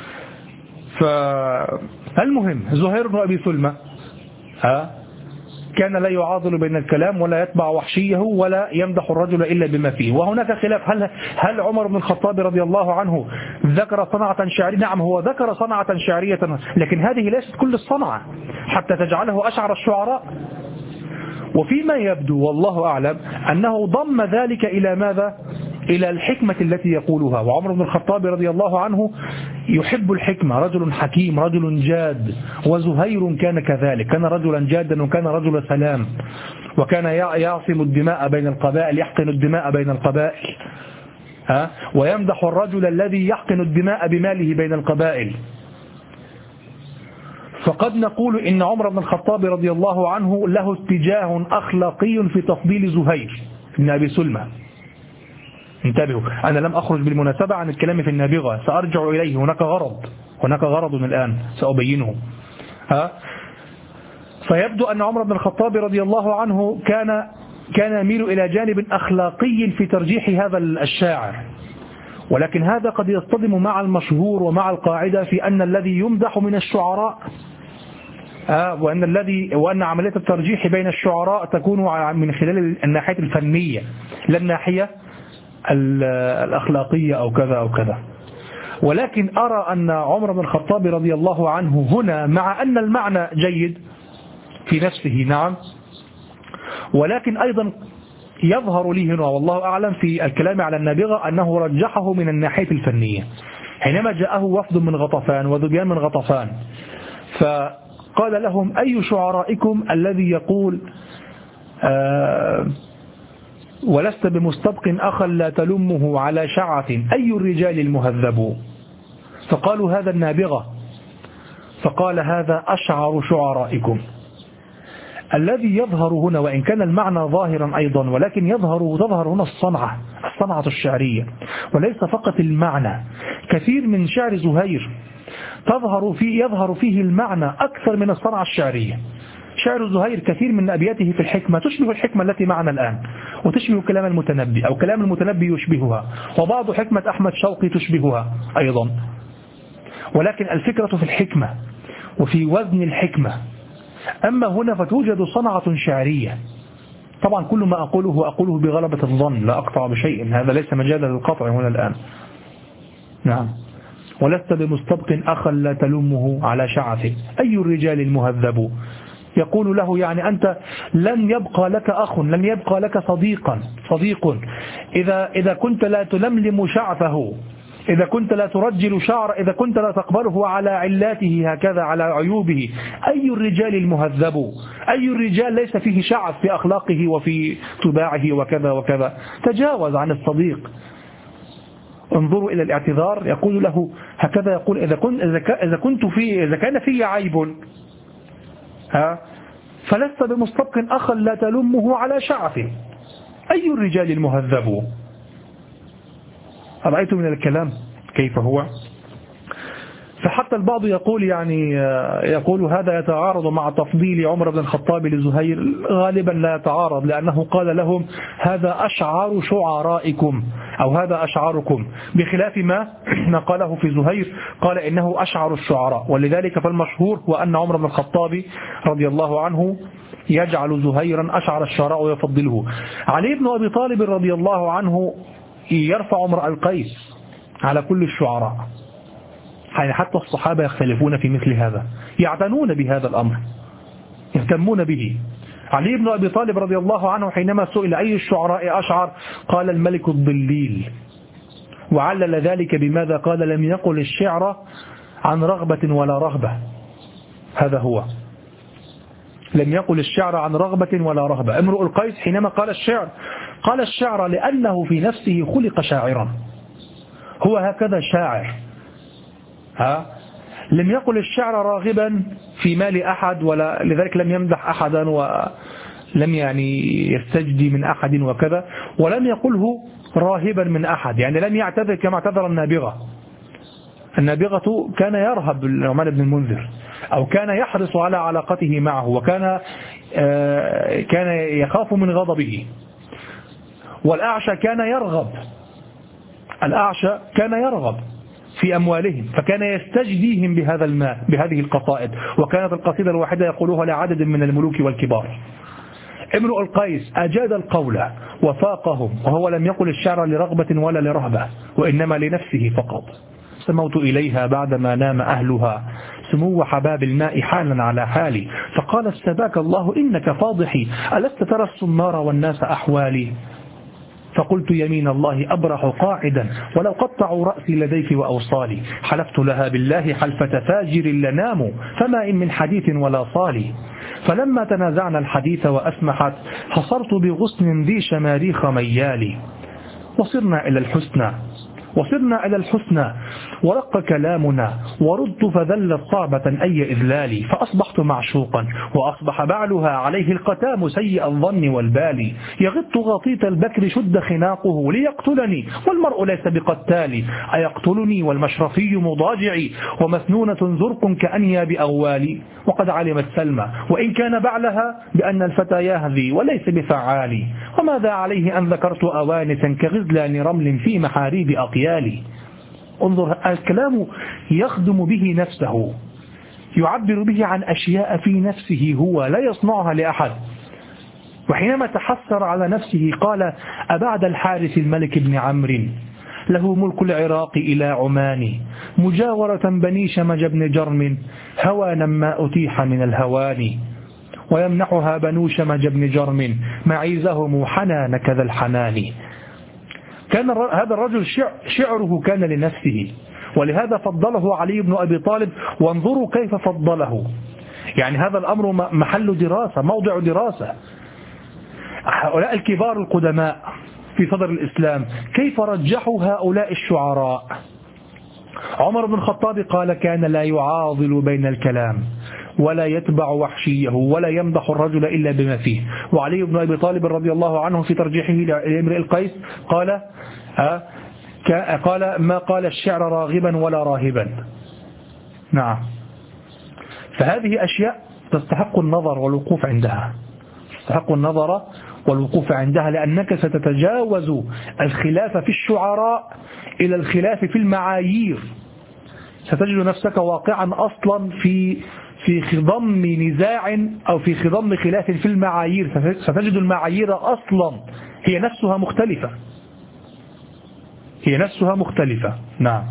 فالمهم زهير بن أبي سلمى كان لا يعاضل بين الكلام ولا يتبع وحشيه ولا يمدح الرجل إلا بما فيه. وهناك خلاف، هل هل عمر بن الخطاب رضي الله عنه ذكر صنعة شعرية؟ نعم، هو ذكر صنعة شعرية، لكن هذه ليست كل الصنعة حتى تجعله أشعر الشعراء. وفيما يبدو والله أعلم أنه ضم ذلك إلى ماذا؟ إلى الحكمة التي يقولها. وعمر بن الخطاب رضي الله عنه يحب الحكمة، رجل حكيم، رجل جاد، وزهير كان كذلك، كان رجلا جادا وكان رجل سلام، وكان يعصم الدماء بين القبائل، يحقن الدماء بين القبائل، ها؟ ويمدح الرجل الذي يحقن الدماء بماله بين القبائل. فقد نقول إن عمر بن الخطاب رضي الله عنه له اتجاه أخلاقي في تفضيل زهير بن أبي سلمى. انتبهوا، أنا لم أخرج بالمناسبة عن الكلام في النابغة، سأرجع إليه، هناك غرض هناك غرض الآن سأبينه. ها؟ فيبدو أن عمر بن الخطاب رضي الله عنه كان كان يميل إلى جانب أخلاقي في ترجيح هذا الشاعر، ولكن هذا قد يصطدم مع المشهور ومع القاعدة في أن الذي يمدح من الشعراء آه وأن الذي وأن عملية الترجيح بين الشعراء تكون من خلال الناحية الفنية لا الناحية الأخلاقية أو كذا أو كذا. ولكن أرى أن عمر بن الخطاب رضي الله عنه هنا مع أن المعنى جيد في نفسه نعم، ولكن أيضا يظهر لي هنا والله أعلم في الكلام على النابغة أنه رجحه من الناحية الفنية حينما جاءه وفد من غطفان وذبيان من غطفان، فقال لهم أي شعرائكم الذي يقول آه ولست بمستبق أخا لا تلمه على شعث أي الرجال المهذب؟ فقالوا هذا النابغة، فقال هذا أشعر شعرائكم. الذي يظهر هنا وإن كان المعنى ظاهرا أيضا، ولكن يظهر تظهر هنا الصنعة الصنعة الشعرية وليس فقط المعنى. كثير من شعر زهير تظهر فيه يظهر فيه المعنى أكثر من الصنعة الشعرية. شعر زهير كثير من أبياته في الحكمة تشبه الحكمة التي معنا الآن، وتشبه كلام المتنبي أو كلام المتنبي يشبهها، وبعض حكمة أحمد شوقي تشبهها أيضا. ولكن الفكرة في الحكمة وفي وزن الحكمة. أما هنا فتوجد صنعة شعرية. طبعا كل ما أقوله أقوله بغلبة الظن لا أقطع بشيء، هذا ليس مجالا للقطع هنا الآن. نعم. ولست بمستبق أخا لا تلمه على شعث أي الرجال المهذب؟ يقول له يعني أنت لن يبقى لك أخ، لن يبقى لك صديقا صديق إذا إذا كنت لا تلملم شعثه، إذا كنت لا ترجل شعر، إذا كنت لا تقبله على علاته هكذا على عيوبه. أي الرجال المهذب؟ أي الرجال ليس فيه شعث في أخلاقه وفي طباعه وكذا وكذا. تجاوز عن الصديق. انظروا إلى الاعتذار، يقول له هكذا، يقول إذا كنت إذا كنت في إذا كان في عيب ها فلست بمستبق أخا لا تلمه على شعثه أي الرجال المهذب؟ أرأيت من الكلام كيف هو؟ فحتى البعض يقول يعني يقول هذا يتعارض مع تفضيل عمر بن الخطاب لزهير. غالبا لا يتعارض، لأنه قال لهم هذا أشعار شعرائكم أو هذا أشعاركم، بخلاف ما نقله في زهير قال إنه أشعر الشعراء. ولذلك فالمشهور هو أن عمر بن الخطاب رضي الله عنه يجعل زهيرا أشعر الشعراء ويفضله. علي بن أبي طالب رضي الله عنه يرفع امرأ القيس على كل الشعراء، يعني حتى الصحابة يختلفون في مثل هذا، يعتنون بهذا الأمر، يهتمون به. علي بن أبي طالب رضي الله عنه حينما سئل أي الشعراء أشعر قال الملك الضليل، وعلل ذلك بماذا؟ قال لم يقل الشعر عن رغبة ولا رهبة. هذا هو، لم يقل الشعر عن رغبة ولا رهبة. امرؤ القيس حينما قال الشعر قال الشعر لأنه في نفسه خلق شاعرا، هو هكذا شاعر. ها لم يقل الشعر راغبا في مال أحد، ولا لذلك لم يمدح أحدا ولم يعني يستجدي من أحد وكذا، ولم يقله راهبا من أحد، يعني لم يعتذر كما اعتذر النابغة. النابغة كان يرهب النعمان بن المنذر أو كان يحرص على علاقته معه، وكان كان يخاف من غضبه. والأعشى كان يرغب الأعشى كان يرغب في أموالهم، فكان يستجديهم بهذا الماء بهذه القصائد، وكانت القصيدة الواحدة يقولها لعدد من الملوك والكبار. امرؤ القيس أجاد القول وفاقهم، وهو لم يقل الشعر لرغبة ولا لرهبة، وإنما لنفسه فقط. سموت إليها بعدما نام أهلها سمو حباب الماء حالا على حالي، فقال استباك الله إنك فاضحي ألست ترى الصنار والناس أحوالي؟ فقلت يمين الله أبرح قاعدا ولو قطعوا رأسي لديك وأوصالي، حلفت لها بالله حلفة فاجر لنام فما إن من حديث ولا صالي. فلما تنازعنا الحديث وأسمحت حصرت بغصن ذي شماريخ ميالي، وصرنا إلى الحسنى وصرنا إلى الحسنى ورق كلامنا ورد فذلت صعبة أي إذلال فأصبحت معشوقا وأصبح بعلها عليه القتام سيء الظن والبال يغط غطيط البكر شد خناقه ليقتلني والمرء ليس بقتال أيقتلني والمشرفي مضاجعي ومثنونة زرق كأنياب أغوالي وقد علمت سلمى وإن كان بعلها بأن الفتى يهذي وليس بفعالي وماذا عليه أن ذكرت أوانسا كغزلان رمل في محاريب أقيالي. انظر الكلام يخدم به نفسه، يعبر به عن أشياء في نفسه هو لا يصنعها لأحد. وحينما تحسر على نفسه قال أبعد الحارث الملك بن عمرو له ملك العراق إلى عمان مجاورة بني شمج بن جرم هوانا ما أتيح من الهوان ويمنحها بنو شمج بن جرم معيزهم حنان كذا الحنان. كان هذا الرجل شعره كان لنفسه، ولهذا فضله علي بن أبي طالب. وانظروا كيف فضله، يعني هذا الأمر محل دراسة، موضع دراسة. هؤلاء الكبار القدماء في صدر الإسلام كيف رجحوا هؤلاء الشعراء. عمر بن الخطاب قال كان لا يعاضل بين الكلام ولا يتبع وحشيه ولا يمدح الرجل إلا بما فيه. وعلي بن أبي طالب رضي الله عنه في ترجيحه لامرئ القيس قال قال ما قال الشعر راغبا ولا راهبا. نعم، فهذه أشياء تستحق النظر والوقوف عندها، تستحق النظر والوقوف عندها، لأنك ستتجاوز الخلاف في الشعراء إلى الخلاف في المعايير. ستجد نفسك واقعا أصلا في في خضم نزاع أو في خضم خلاف في المعايير. ستجد المعايير أصلا هي نفسها مختلفة، هي نفسها مختلفة. نعم.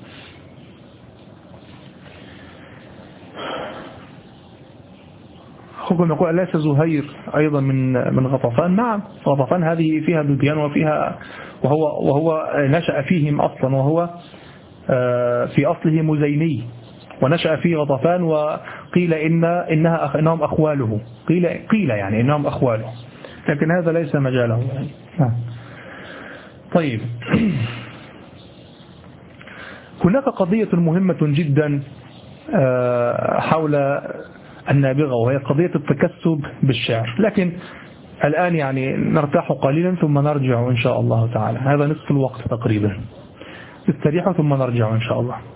أخوكم يقول أليس زهير أيضا من من غطفان؟ نعم، غطفان هذه فيها ذبيان وفيها وهو وهو نشأ فيهم أصلا، وهو في أصله مزيني ونشأ في غطفان، وقيل إن إنها إنهم أخواله، قيل قيل يعني إنهم أخواله، لكن هذا ليس مجاله يعني. طيب، هناك قضية مهمة جدا حول النابغة، وهي قضية التكسب بالشعر. لكن الآن يعني نرتاح قليلا ثم نرجع إن شاء الله تعالى، هذا نصف الوقت تقريبا، نستريح ثم نرجع إن شاء الله.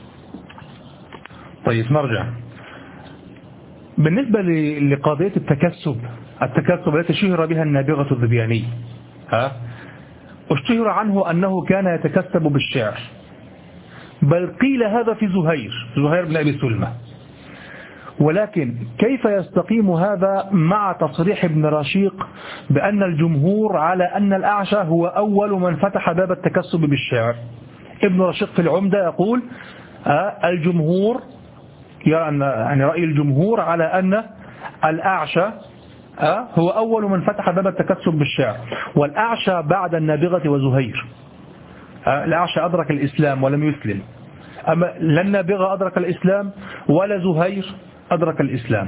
طيب نرجع. بالنسبة لقضية التكسب، التكسب التي شهر بها النابغة الذبياني، ها اشتهر عنه أنه كان يتكسب بالشعر، بل قيل هذا في زهير زهير بن أبي سلمى. ولكن كيف يستقيم هذا مع تصريح ابن رشيق بأن الجمهور على أن الأعشى هو أول من فتح باب التكسب بالشعر؟ ابن رشيق في العمدة يقول الجمهور يعني رأي الجمهور على أن الأعشى هو أول من فتح باب التكسب بالشعر، والأعشى بعد النابغة وزهير. الأعشى أدرك الإسلام ولم يسلم، أما لا النابغة أدرك الإسلام ولا زهير أدرك الإسلام.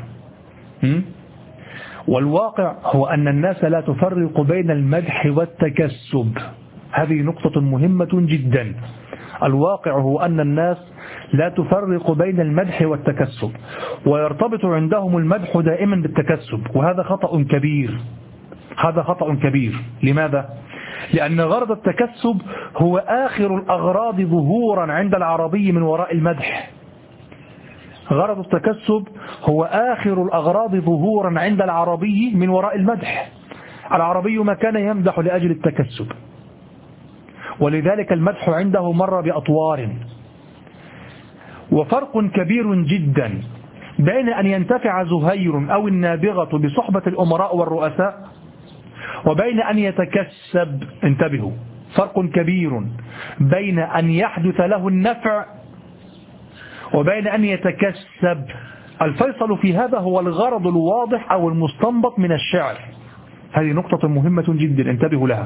والواقع هو أن الناس لا تفرق بين المدح والتكسب، هذه نقطة مهمة جدا. الواقع هو أن الناس لا تفرق بين المدح والتكسب، ويرتبط عندهم المدح دائما بالتكسب، وهذا خطأ كبير، هذا خطأ كبير. لماذا؟ لأن غرض التكسب هو آخر الأغراض ظهورا عند العربي من وراء المدح. غرض التكسب هو آخر الأغراض ظهورا عند العربي من وراء المدح. العربي ما كان يمدح لأجل التكسب، ولذلك المدح عنده مر بأطوار. وفرق كبير جدا بين أن ينتفع زهير أو النابغة بصحبة الأمراء والرؤساء وبين أن يتكسب. انتبهوا، فرق كبير بين أن يحدث له النفع وبين أن يتكسب. الفيصل في هذا هو الغرض الواضح أو المستنبط من الشعر. هذه نقطة مهمة جدا، انتبهوا لها.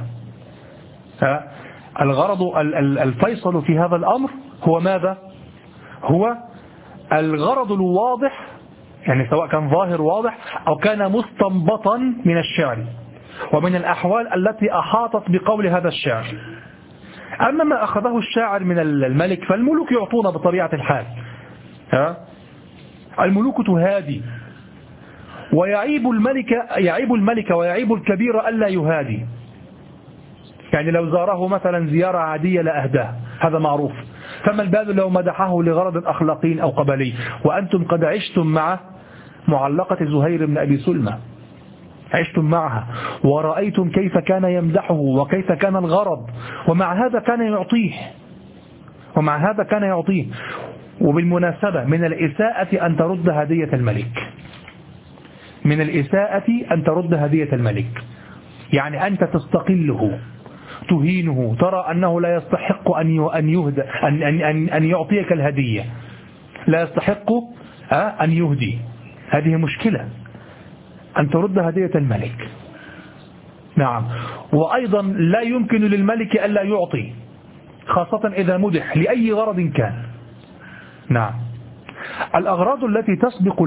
الغرض الفيصل في هذا الأمر هو ماذا؟ هو الغرض الواضح، يعني سواء كان ظاهر واضح أو كان مستنبطا من الشعر ومن الأحوال التي أحاطت بقول هذا الشعر. أما ما أخذه الشاعر من الملك فالملوك يعطون بطبيعة الحال. ها؟ الملوك تهادي، ويعيب الملك يعيب الملك ويعيب الكبير ألا يهادي. يعني لو زاره مثلا زيارة عادية لأهداه، هذا معروف، فما البال لو مدحه لغرض أخلاقي أو قبلي. وأنتم قد عشتم مع معلقة زهير بن أبي سلمة، عشتم معها ورأيتم كيف كان يمدحه وكيف كان الغرض، ومع هذا كان يعطيه ومع هذا كان يعطيه. وبالمناسبة من الإساءة أن ترد هدية الملك، من الإساءة أن ترد هدية الملك، يعني أنت تستقله، تهينه، ترى أنه لا يستحق أن أن يهدى أن أن أن يعطيك الهدية، لا يستحق أن يهدي. هذه مشكلة، أن ترد هدية الملك. نعم. وأيضا لا يمكن للملك ألا يعطي، خاصة إذا مدح لأي غرض كان. نعم. الأغراض التي تسبق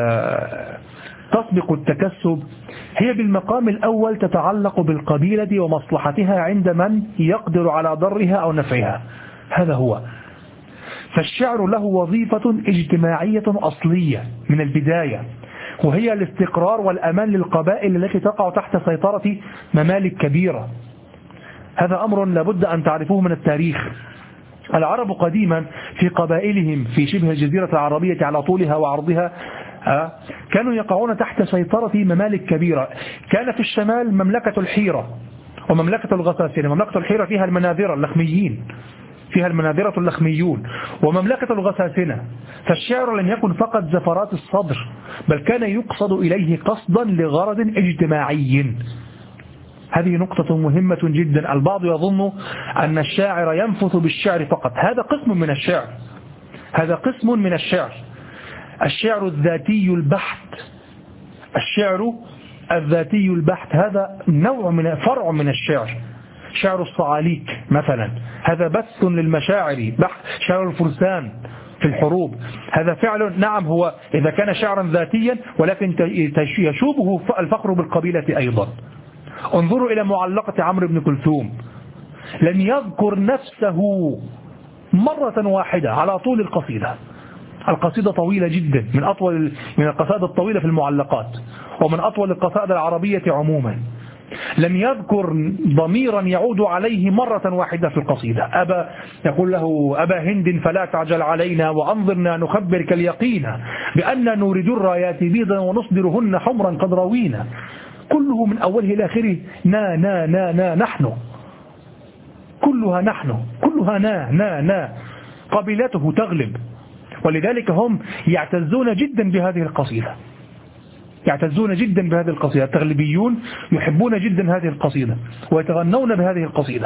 تسبق التكسب هي بالمقام الأول تتعلق بالقبيلة ومصلحتها عند من يقدر على ضرها أو نفعها، هذا هو. فالشعر له وظيفة اجتماعية أصلية من البداية، وهي الاستقرار والأمان للقبائل التي تقع تحت سيطرة ممالك كبيرة. هذا أمر لابد أن تعرفوه من التاريخ. العرب قديما في قبائلهم في شبه الجزيرة العربية على طولها وعرضها كانوا يقعون تحت سيطرة ممالك كبيرة. كان في الشمال مملكة الحيرة ومملكة الغساسنة. مملكة الحيرة فيها المناذرة اللخميين، فيها المناذرة اللخميون، ومملكة الغساسنة. فالشعر لم يكن فقط زفرات الصدر، بل كان يقصد إليه قصدا لغرض اجتماعي. هذه نقطة مهمة جدا. البعض يظن أن الشاعر ينفث بالشعر فقط، هذا قسم من الشعر، هذا قسم من الشعر. الشعر الذاتي البحت، الشعر الذاتي البحت هذا نوع من فرع من الشعر. شعر الصعاليك مثلا هذا بث للمشاعر، بحث. شعر الفرسان في الحروب هذا فعل، نعم، هو إذا كان شعرا ذاتيا ولكن يشوبه الفخر بالقبيلة أيضا. انظروا إلى معلقة عمرو بن كلثوم، لم يذكر نفسه مرة واحدة على طول القصيدة. القصيدة طويلة جدا، من أطول من القصائد الطويلة في المعلقات، ومن أطول القصائد العربية عموما. لم يذكر ضميرا يعود عليه مرة واحدة في القصيدة. أبا يقول له أبا هند فلا تعجل علينا وأنظرنا نخبرك اليقين بأن نورد الرايات بيضا ونصدرهن حمرا قد روينا. كله من أوله إلى آخره نا نا نا نا نحن، كلها نحن، كلها نا نا نا. قبيلته تغلب، ولذلك هم يعتزون جدا بهذه القصيدة، يعتزون جدا بهذه القصيدة. التغلبيون يحبون جدا هذه القصيدة ويتغنون بهذه القصيدة،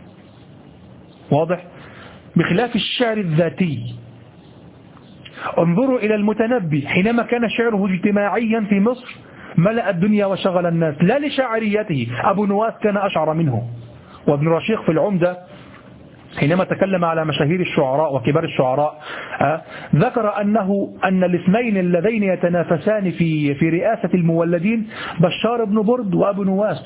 واضح؟ بخلاف الشعر الذاتي. انظروا إلى المتنبي حينما كان شعره اجتماعيا في مصر ملأ الدنيا وشغل الناس، لا لشاعريته. أبو نواس كان أشعر منه. وابن رشيق في العمدة حينما تكلم على مشاهير الشعراء وكبار الشعراء آه ذكر أنه أن الاثنين اللذين يتنافسان في في رئاسة المولدين بشار بن برد وأبو نواس.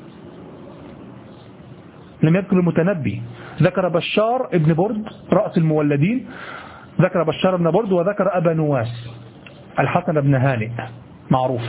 لم يذكر المتنبي، ذكر بشار بن برد رأس المولدين، ذكر بشار بن برد وذكر أبا نواس الحسن بن هانئ معروف.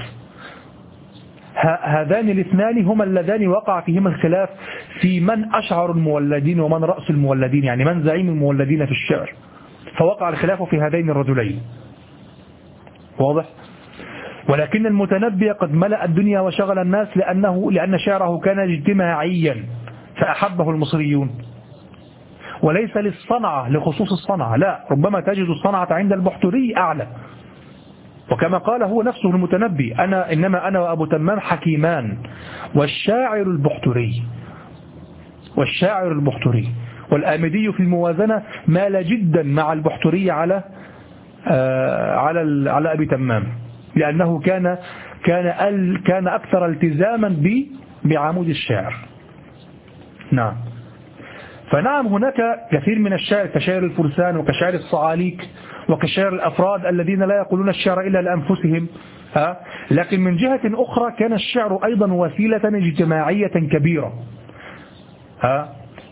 هذان الاثنان هما اللذان وقع فيهما الخلاف في من أشعر المولدين ومن رأس المولدين، يعني من زعيم المولدين في الشعر. فوقع الخلاف في هذين الرجلين، واضح؟ ولكن المتنبي قد ملأ الدنيا وشغل الناس لأنه لأن شعره كان اجتماعيا فأحبه المصريون، وليس للصنعة لخصوص الصنعة، لا، ربما تجد الصنعة عند البحتري أعلى. وكما قال هو نفسه المتنبي أنا إنما أنا وأبو تمام حكيمان والشاعر البحتري، والشاعر البحتري. والآمدي في الموازنة مال جدا مع البحتري على آه على على أبي تمام، لأنه كان كان كان أكثر التزاما بعمود الشعر. نعم. فنعم هناك كثير من الشعر كشعر الفرسان وكشعر الصعاليك وكشعر الأفراد الذين لا يقولون الشعر إلا لأنفسهم. ها؟ لكن من جهة أخرى كان الشعر أيضا وسيلة اجتماعية كبيرة. ها؟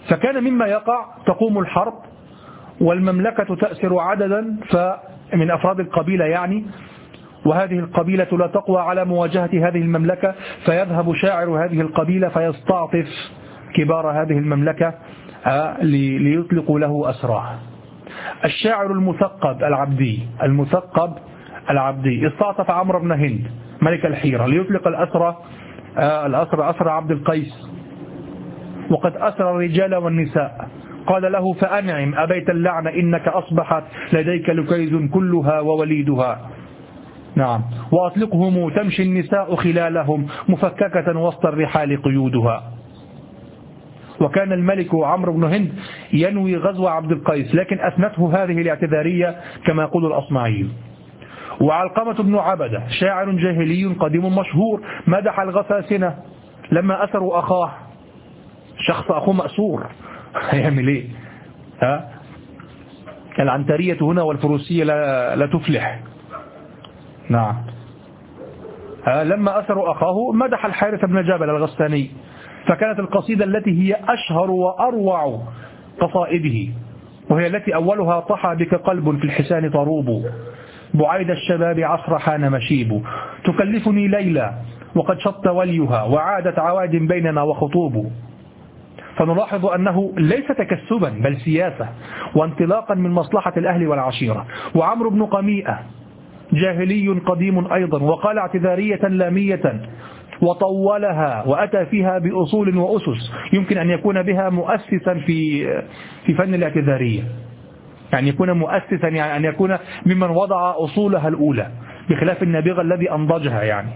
فكان مما يقع تقوم الحرب والمملكة تأسر عددا فمن أفراد القبيلة يعني، وهذه القبيلة لا تقوى على مواجهة هذه المملكة، فيذهب شاعر هذه القبيلة فيستعطف كبار هذه المملكة ليطلقوا له أسراه. الشاعر المثقب العبدي المثقب العبدي استعطف عمرو بن هند ملك الحيرة ليطلق الأسرى الأسرى أسرى عبد القيس، وقد أسرى الرجال والنساء. قال له: فأنعم أبيت اللعن إنك أصبحت لديك لكيز كلها ووليدها. نعم. وأطلقهم تمشي النساء خلالهم مفككة وسط الرحال قيودها. وكان الملك عمرو بن هند ينوي غزو عبد القيس، لكن أثنته هذه الاعتذارية كما يقول الأصمعيين. وعلقمة بن عبدة شاعر جاهلي قديم مشهور مدح الغساسنة لما أسروا أخاه، شخص أخوه مأسور هيعمل إيه؟ ها؟ العنترية هنا والفروسية لا, لا تفلح. نعم. لما أسروا أخاه مدح الحارث بن جبل الغساني، فكانت القصيدة التي هي أشهر وأروع قصائده، وهي التي أولها: طحى بك قلب في الحسان طروب، بعيد الشباب عصر حان مشيب، تكلفني ليلى وقد شط وليها، وعادت عواد بيننا وخطوب. فنلاحظ أنه ليس تكسبا بل سياسة وانطلاقا من مصلحة الأهل والعشيرة. وعمرو بن قميئة جاهلي قديم أيضا، وقال اعتذارية لامية وطولها وأتى فيها بأصول وأسس يمكن أن يكون بها مؤسسا في في فن الاعتذارية، يعني يكون مؤسسا، يعني أن يكون ممن وضع أصولها الأولى بخلاف النابغة الذي أنضجها يعني.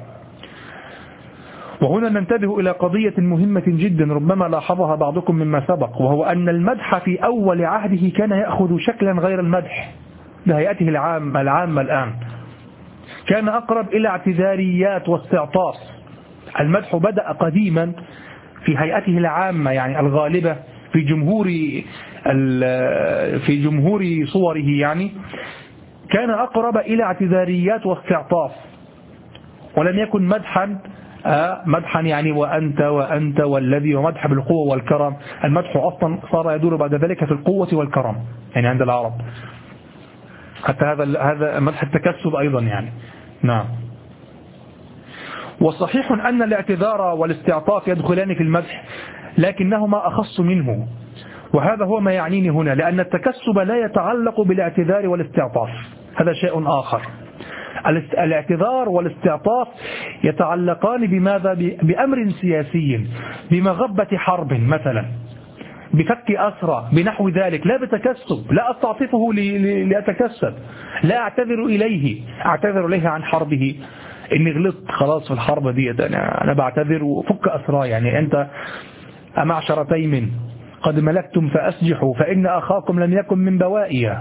وهنا ننتبه إلى قضية مهمة جدا ربما لاحظها بعضكم مما سبق، وهو أن المدح في أول عهده كان يأخذ شكلا غير المدح بهيئته العامة العامة الآن، كان أقرب إلى اعتذاريات واستعطاف. المدح بدأ قديما في هيئته العامة يعني الغالبة في جمهور في جمهور صوره، يعني كان أقرب إلى اعتذاريات واستعطاف، ولم يكن مدحا مدحا يعني وأنت وأنت والذي، ومدح بالقوة والكرم. المدح أصلا صار يدور بعد ذلك في القوة والكرم يعني عند العرب، حتى هذا هذا مدح التكسب أيضا يعني. نعم. وصحيح أن الاعتذار والاستعطاف يدخلان في المدح، لكنهما أخص منه، وهذا هو ما يعنيني هنا، لأن التكسب لا يتعلق بالاعتذار والاستعطاف، هذا شيء آخر. الاعتذار والاستعطاف يتعلقان بماذا؟ بأمر سياسي، بمغبة حرب مثلا، بفك أسرى، بنحو ذلك، لا بتكسب. لا أستعطفه لأتكسب، لا أعتذر إليه أعتذر إليه عن حربه، إني غلطت خلاص في الحرب دي، أنا بعتذر وفك أسرى. يعني أنت أمعشر تيم قد ملكتم فأسجحوا، فإن أخاكم لم يكن من بوائيا.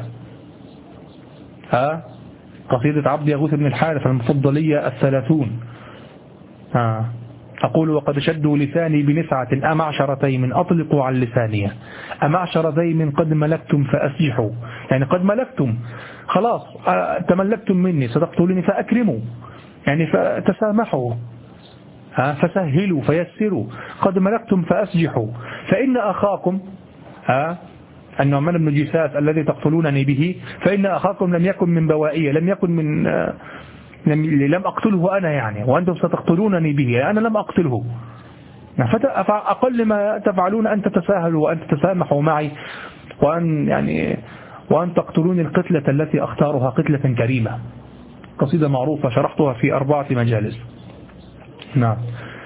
ها قصيدة عبد يغوث بن الحارث المفضلية الثلاثون. ها أقول: وقد شدوا لساني بنسعة أمعشر تيم أطلقوا عن لسانية، أمعشر تيم قد ملكتم فأسجحوا، يعني قد ملكتم خلاص، تملكتم مني، ستقتلوني فأكرموا، يعني فتسامحوا، ها فسهلوا فيسروا، قد ملكتم فأسجحوا، فإن أخاكم ها النعمان بن جيساس الذي تقتلونني به، فإن أخاكم لم يكن من بوائية، لم يكن من لم أقتله أنا يعني، وأنتم ستقتلونني به، أنا لم أقتله. فأقل ما تفعلون أن تتساهلوا وأن تتسامحوا معي، وأن يعني وأن تقتلوني القتلة التي أختارها قتلة كريمة. قصيدة معروفة شرحتها في أربعة مجالس. نعم.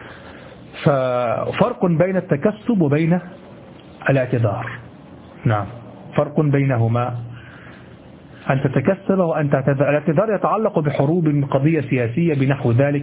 ففرق بين التكسب وبين الاعتذار. نعم، فرق بينهما، أن تتكسب وأن تعتذر. الاعتذار يتعلق بحروب، قضية سياسية بنحو ذلك،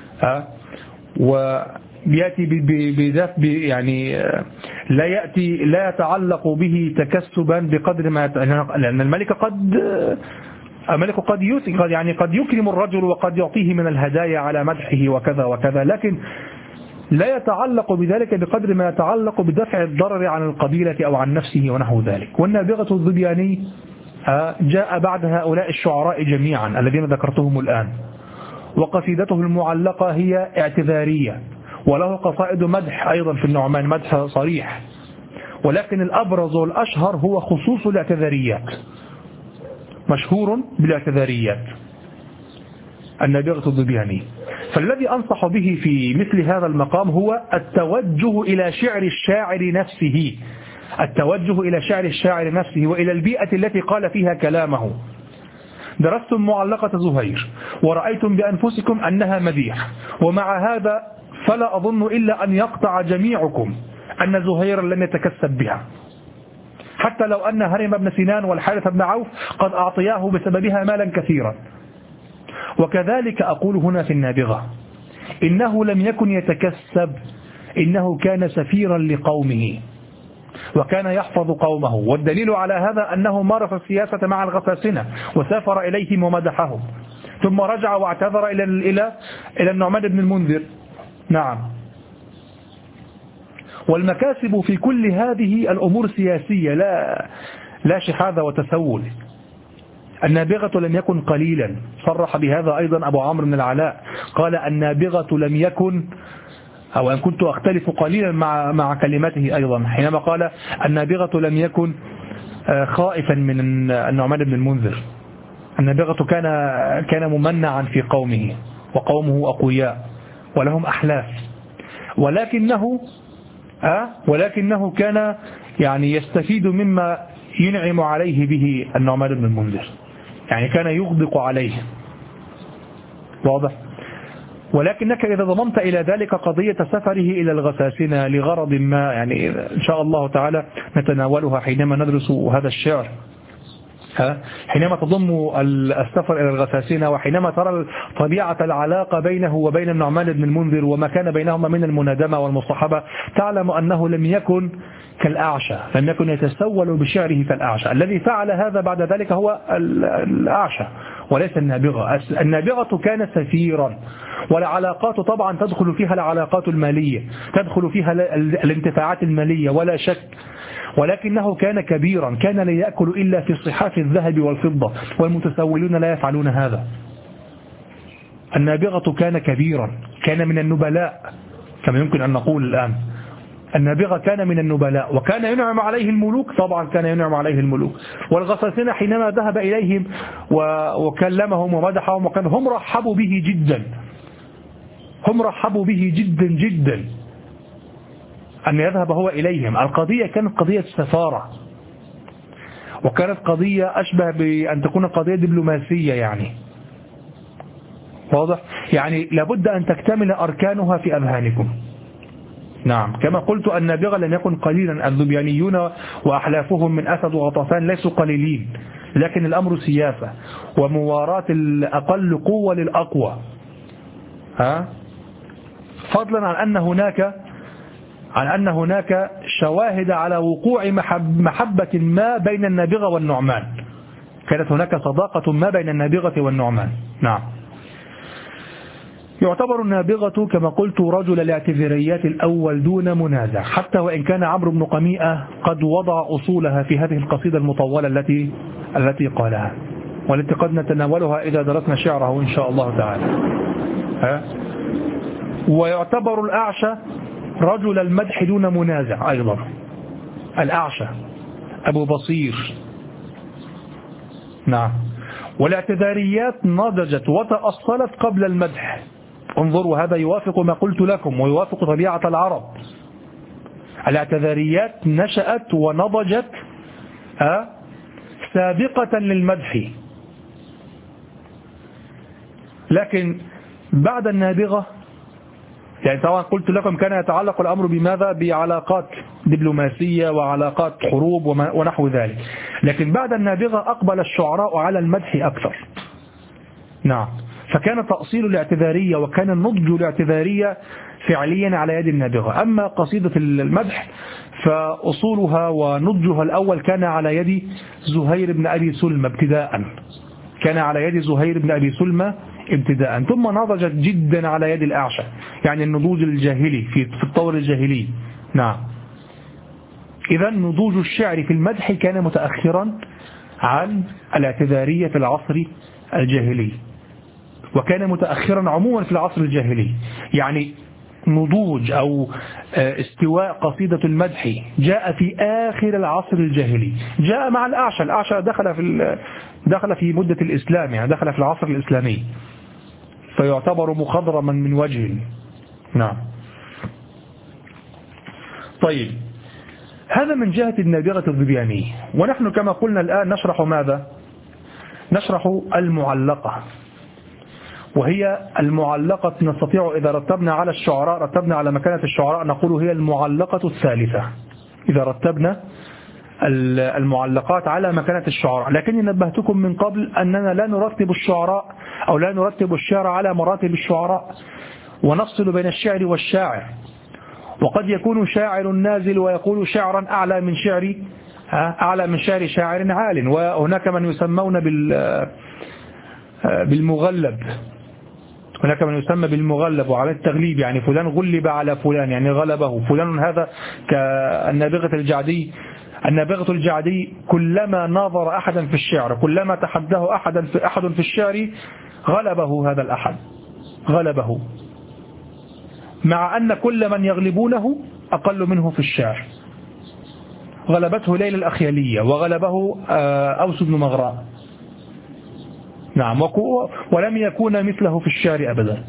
ويأتي بذات يعني لا يأتي لا يتعلق به تكسبا بقدر ما، لأن الملك قد الملك قد يعني قد يكرم الرجل وقد يعطيه من الهدايا على مدحه وكذا وكذا، لكن لا يتعلق بذلك بقدر ما يتعلق بدفع الضرر عن القبيلة أو عن نفسه ونحو ذلك. والنابغة الظبياني جاء بعد هؤلاء الشعراء جميعا الذين ذكرتهم الآن، وقصيدته المعلقة هي اعتذارية، وله قصائد مدح أيضا في النعمان، مدح صريح، ولكن الأبرز والأشهر هو خصوص الاعتذاريات، مشهور بالاعتذاريات النابغة الظبياني. فالذي أنصح به في مثل هذا المقام هو التوجه إلى شعر الشاعر نفسه، التوجه إلى شعر الشاعر نفسه وإلى البيئة التي قال فيها كلامه. درستم معلقة زهير ورأيتم بأنفسكم أنها مديح، ومع هذا فلا أظن إلا أن يقطع جميعكم أن زهير لم يتكسب بها، حتى لو أن هرم بن سنان والحارث بن عوف قد أعطياه بسببها مالا كثيرا. وكذلك أقول هنا في النابغة، إنه لم يكن يتكسب، إنه كان سفيرا لقومه وكان يحفظ قومه، والدليل على هذا أنه مارس السياسة مع الغساسنة وسافر إليهم ومدحهم، ثم رجع واعتذر إلى إلى إلى النعمان بن المنذر. نعم. والمكاسب في كل هذه الأمور سياسية، لا لا شحاذ وتسول. النابغة لم يكن قليلا، صرح بهذا أيضا أبو عمرو بن العلاء، قال النابغة لم يكن، أو أن كنت أختلف قليلا مع مع كلمته أيضا حينما قال النابغة لم يكن خائفا من النعمان بن المنذر. النابغة كان كان ممنعا في قومه، وقومه أقوياء ولهم أحلاف، ولكنه أه ولكنه كان يعني يستفيد مما ينعم عليه به النعمان بن المنذر، يعني كان يغدق عليه. واضح؟ ولكنك إذا ضممت إلى ذلك قضية سفره إلى الغساسنة لغرض ما، يعني إن شاء الله تعالى نتناولها حينما ندرس هذا الشعر، حينما تضم السفر إلى الغساسنة وحينما ترى طبيعة العلاقة بينه وبين النعمان بن المنذر وما كان بينهما من المنادمة والمصاحبة، تعلم أنه لم يكن كالأعشى، لم يكن يتسول بشعره كالأعشى. الذي فعل هذا بعد ذلك هو الأعشى وليس النابغة. النابغة كان سفيرا، والعلاقات طبعا تدخل فيها العلاقات المالية، تدخل فيها الانتفاعات المالية ولا شك، ولكنه كان كبيرا، كان لا يأكل إلا في صحاف الذهب والفضة، والمتسولون لا يفعلون هذا. النابغة كان كبيرا، كان من النبلاء كما يمكن أن نقول الآن. النابغة كان من النبلاء، وكان ينعم عليه الملوك، طبعا كان ينعم عليه الملوك. والغساسنة حينما ذهب إليهم وكلمهم ومدحهم، وكان هم رحبوا به جدا، هم رحبوا به جدا جدا أن يذهب هو إليهم. القضية كانت قضية سفارة، وكانت قضية أشبه بأن تكون قضية دبلوماسية، يعني واضح؟ يعني لابد أن تكتمل أركانها في أذهانكم. نعم، كما قلت النابغة لم يكن قليلا، الذبيانيون وأحلافهم من أسد وغطفان ليسوا قليلين، لكن الأمر سياسة ومواراة الأقل قوة للأقوى، ها؟ فضلا عن أن هناك عن أن هناك شواهد على وقوع محب محبة ما بين النابغة والنعمان، كانت هناك صداقة ما بين النابغة والنعمان. نعم. يعتبر النابغة كما قلت رجل الاعتذاريات الأول دون منازع، حتى وإن كان عمرو بن قميئة قد وضع أصولها في هذه القصيدة المطولة التي التي قالها، والتي قد نتناولها إذا درسنا شعره إن شاء الله تعالى. ها؟ ويعتبر الأعشى رجل المدح دون منازع أيضا، الأعشى أبو بصير. نعم. والاعتذاريات نضجت وتأصلت قبل المدح، انظروا هذا يوافق ما قلت لكم ويوافق طبيعة العرب. الاعتذاريات نشأت ونضجت أه سابقة للمدح، لكن بعد النابغة يعني طبعا قلت لكم كان يتعلق الأمر بماذا؟ بعلاقات دبلوماسية وعلاقات حروب ونحو ذلك، لكن بعد النابغة أقبل الشعراء على المدح أكثر. نعم. فكان تأصيل الاعتذارية وكان النضج الاعتذارية فعليا على يد النابغة. أما قصيدة المدح فأصولها ونضجها الأول كان على يد زهير بن أبي سلمى ابتداء، كان على يد زهير بن أبي سلمى ابتداء، ثم نضجت جدا على يد الأعشى، يعني النضوج الجاهلي في في الطور الجاهلي. نعم. إذا نضوج الشعر في المدح كان متأخرا عن الاعتذارية في العصر الجاهلي، وكان متأخرا عموما في العصر الجاهلي. يعني نضوج أو استواء قصيدة المدح جاء في آخر العصر الجاهلي، جاء مع الأعشى. الأعشى دخل في دخل في مدة الإسلام، يعني دخل في العصر الإسلامي، فيعتبر مخضرما من وجه. نعم. طيب، هذا من جهة النابغة الظبيانية. ونحن كما قلنا الآن نشرح ماذا؟ نشرح المعلقة، وهي المعلقة نستطيع إذا رتبنا على الشعراء، رتبنا على مكانة الشعراء، نقول هي المعلقة الثالثة إذا رتبنا المعلقات على مكانة الشعراء. لكني نبهتكم من قبل أننا لا نرتب الشعراء أو لا نرتب الشعر على مراتب الشعراء، ونفصل بين الشعر والشاعر. وقد يكون شاعر نازل ويقول شعرا أعلى من شعر أعلى من شعر شاعر عال. وهناك من يسمون بالمغلب، هناك من يسمى بالمغلب وعلى التغليب، يعني فلان غلب على فلان، يعني غلبه فلان. هذا كالنابغة الجعدي. النابغة الجعدي كلما ناظر أحدا في الشعر، كلما تحداه أحدا في أحد في الشعر، غلبه هذا الأحد، غلبه، مع أن كل من يغلبونه أقل منه في الشعر. غلبته ليلى الأخيلية، وغلبه أوس بن مغراء. نعم. ولم يكون مثله في الشعر أبدا.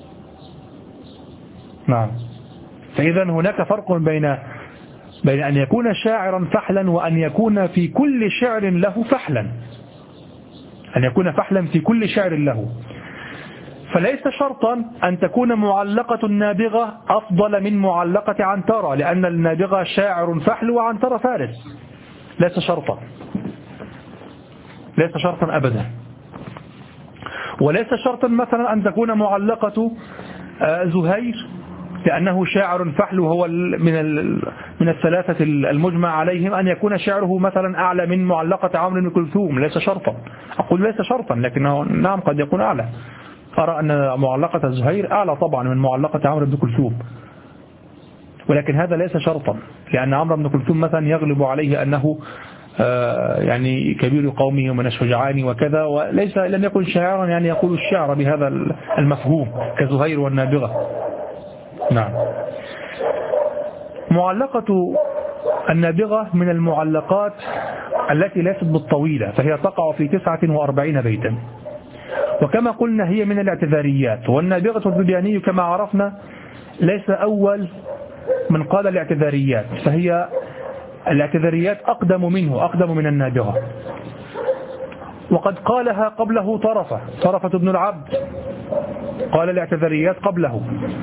نعم. فإذا هناك فرق بين بين أن يكون شاعرا فحلا وأن يكون في كل شعر له فحلا، أن يكون فحلا في كل شعر له. فليس شرطا أن تكون معلقة النابغة أفضل من معلقة عنترة، لأن النابغة شاعر فحل وعنترة فارس. ليس شرطا، ليس شرطا أبدا. وليس شرطا مثلا أن تكون معلقة زهير لأنه شاعر فحل وهو من من الثلاثة المجمع عليهم، أن يكون شعره مثلا أعلى من معلقة عمرو بن كلثوم. ليس شرطا، أقول ليس شرطا، لكنه نعم قد يكون أعلى. أرى أن معلقة زهير أعلى طبعا من معلقة عمرو بن كلثوم، ولكن هذا ليس شرطا، لأن عمرو بن كلثوم مثلا يغلب عليه أنه يعني كبير قومه ومن الشجعان وكذا، وليس لم يكن شاعرا يعني يقول الشعر بهذا المفهوم كزهير والنابغة. نعم. معلقة النابغة من المعلقات التي ليست بالطويلة، فهي تقع في تسعة وأربعين بيتا، وكما قلنا هي من الاعتذاريات. والنابغة الظبياني كما عرفنا ليس أول من قال الاعتذاريات، فهي الاعتذاريات أقدم منه، أقدم من النابغة. وقد قالها قبله طرفة طرفة بن العبد، قال الاعتذاريات قبله.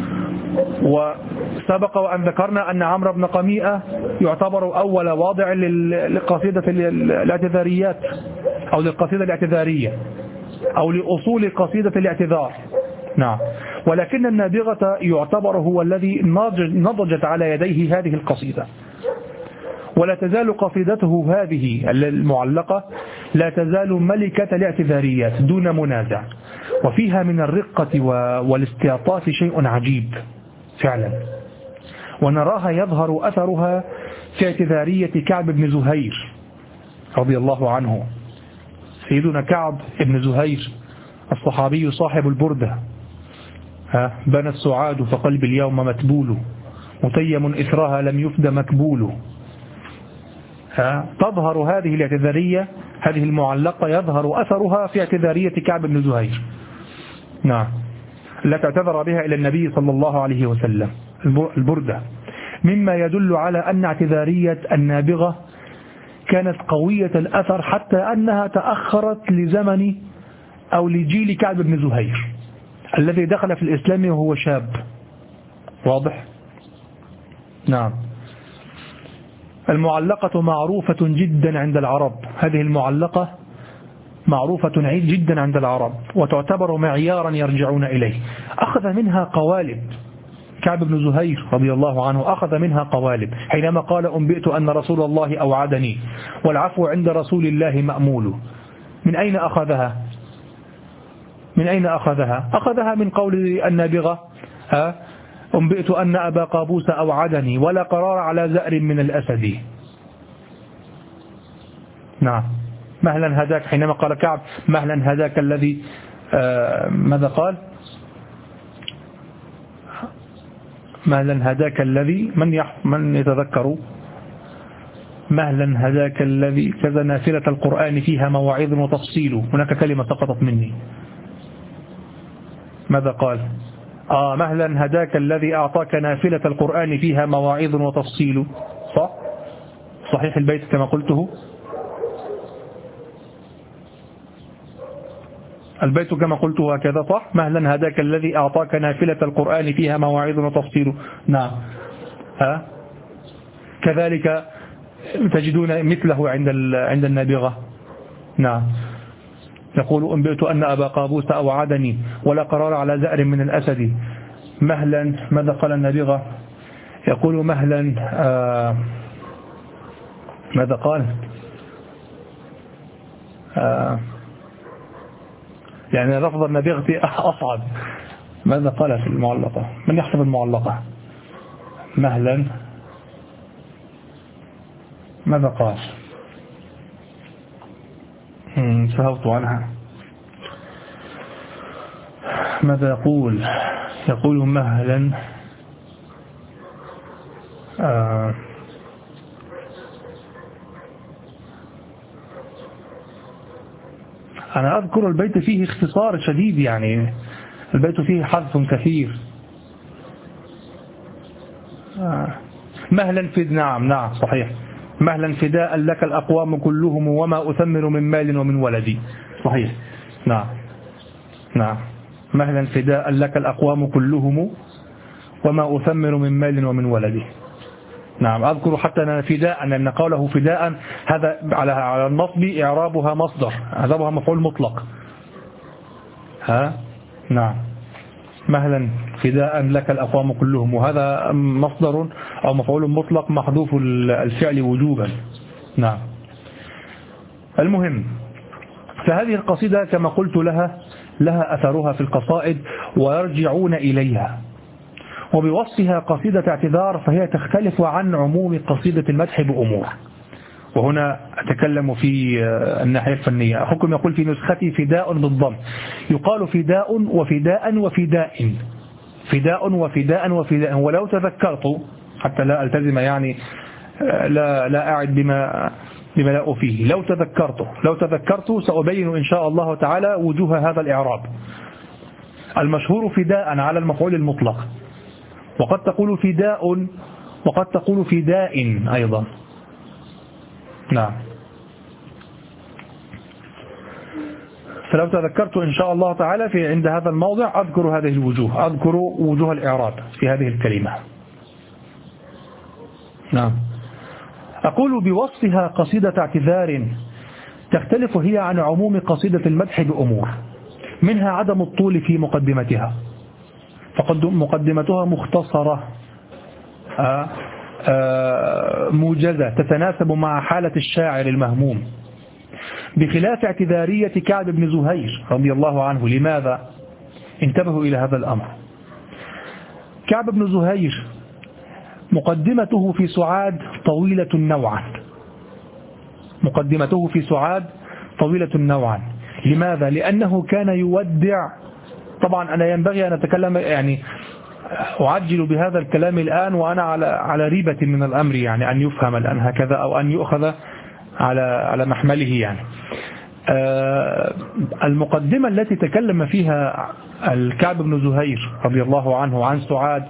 وسبق وأن ذكرنا أن عمرو بن قميئة يعتبر أول واضع لقصيدة الاعتذاريات أو للقصيدة الاعتذارية أو لأصول قصيدة الاعتذار. نعم. ولكن النابغة يعتبر هو الذي نضجت على يديه هذه القصيدة، ولا تزال قصيدته هذه المعلقة لا تزال ملكة الاعتذاريات دون منازع، وفيها من الرقة والاستعطاف شيء عجيب فعلا، ونراها يظهر أثرها في اعتذارية كعب بن زهير رضي الله عنه. سيدنا كعب بن زهير الصحابي صاحب البردة، بنى السعاد فقلب اليوم متبول، متيم إثرها لم يفد مكبول. تظهر هذه الاعتذارية، هذه المعلقة يظهر أثرها في اعتذارية كعب بن زهير. نعم. التي اعتذر بها إلى النبي صلى الله عليه وسلم، البردة، مما يدل على أن اعتذارية النابغة كانت قوية الأثر، حتى أنها تأخرت لزمن أو لجيل كعب بن زهير الذي دخل في الإسلام وهو شاب. واضح؟ نعم. المعلقة معروفة جدا عند العرب، هذه المعلقة معروفة جدا عند العرب وتعتبر معيارا يرجعون إليه. أخذ منها قوالب كعب بن زهير رضي الله عنه، أخذ منها قوالب حينما قال أنبئت أن رسول الله أوعدني والعفو عند رسول الله مأمول. من أين أخذها؟ من أين أخذها؟ أخذها من قول النابغة أنبئت أن أبا قابوس أوعدني ولا قرار على زأر من الأسد. نعم. مهلا هداك، حينما قال كعب مهلا هداك الذي آه ماذا قال؟ مهلا هداك الذي من يح من يتذكر مهلا هداك الذي كذا نافلة القرآن فيها مواعظ وتفصيل. هناك كلمة سقطت مني، ماذا قال؟ آه مهلا هداك الذي أعطاك نافلة القرآن فيها مواعظ وتفصيل. صح؟ صحيح البيت كما قلته؟ البيت كما قلته هكذا صح؟ مهلا هداك الذي أعطاك نافلة القرآن فيها مواعظ وتفصيل. نعم. ها؟ كذلك تجدون مثله عند عند النابغة. نعم. يقول أنبئت أن أبا قابوس أوعدني ولا قرار على زأر من الأسد. مهلا ماذا قال النابغة؟ يقول مهلا آه ماذا قال؟ آه يعني لفظ النابغة أصعب. ماذا قال في المعلقة؟ من يحفظ المعلقة؟ مهلا ماذا قال؟ سهوت عنها. ماذا يقول؟ يقول مهلا آه أنا أذكر البيت فيه اختصار شديد، يعني البيت فيه حذف كثير. آه مهلا في نعم نعم صحيح. مهلا فداء لك الأقوام كلهم وما أثمر من مال ومن ولدي. صحيح. نعم نعم. مهلا فداء لك الأقوام كلهم وما أثمر من مال ومن ولدي. نعم. أذكر حتى أن فداء أن قوله فداء هذا على على النصب إعرابها مصدر، إعرابها مفعول مطلق. ها نعم. مهلا فداء لك الأقوام كلهم، وهذا مصدر أو مفعول مطلق محذوف الفعل وجوبا. نعم. المهم، فهذه القصيدة كما قلت لها لها أثرها في القصائد ويرجعون إليها. وبوصفها قصيدة اعتذار فهي تختلف عن عموم قصيدة المدح بأمور، وهنا أتكلم في الناحية الفنية. أخوكم يقول في نسختي فداء بالضم، يقال فداء وفداء وفداء، فداء وفداء وفداء. ولو تذكرت حتى لا ألتزم يعني لا لا أعد بما بما لا أفيه، لو تذكرت لو تذكرت سأبين إن شاء الله تعالى وجوه هذا الإعراب. المشهور فداء على المفعول المطلق، وقد تقول فداء وقد تقول فداء أيضا. نعم. فلو تذكرت إن شاء الله تعالى في عند هذا الموضع أذكر هذه الوجوه، أذكر وجوه الإعراب في هذه الكلمة. نعم. أقول بوصفها قصيدة اعتذار تختلف هي عن عموم قصيدة المدح بأمور، منها عدم الطول في مقدمتها، فقد مقدمتها مختصرة آآ آآ موجزة تتناسب مع حالة الشاعر المهموم، بخلاف اعتذارية كعب بن زهير رضي الله عنه. لماذا؟ انتبهوا إلى هذا الأمر. كعب بن زهير مقدمته في سعاد طويلة نوعا، مقدمته في سعاد طويلة نوعا. لماذا؟ لأنه كان يودع. طبعا أنا ينبغي أن أتكلم يعني أعجل بهذا الكلام الآن وأنا على على ريبة من الأمر، يعني أن يفهم الآن هكذا أو أن يؤخذ على على محمله. يعني المقدمة التي تكلم فيها الكعب بن زهير رضي الله عنه عن سعاد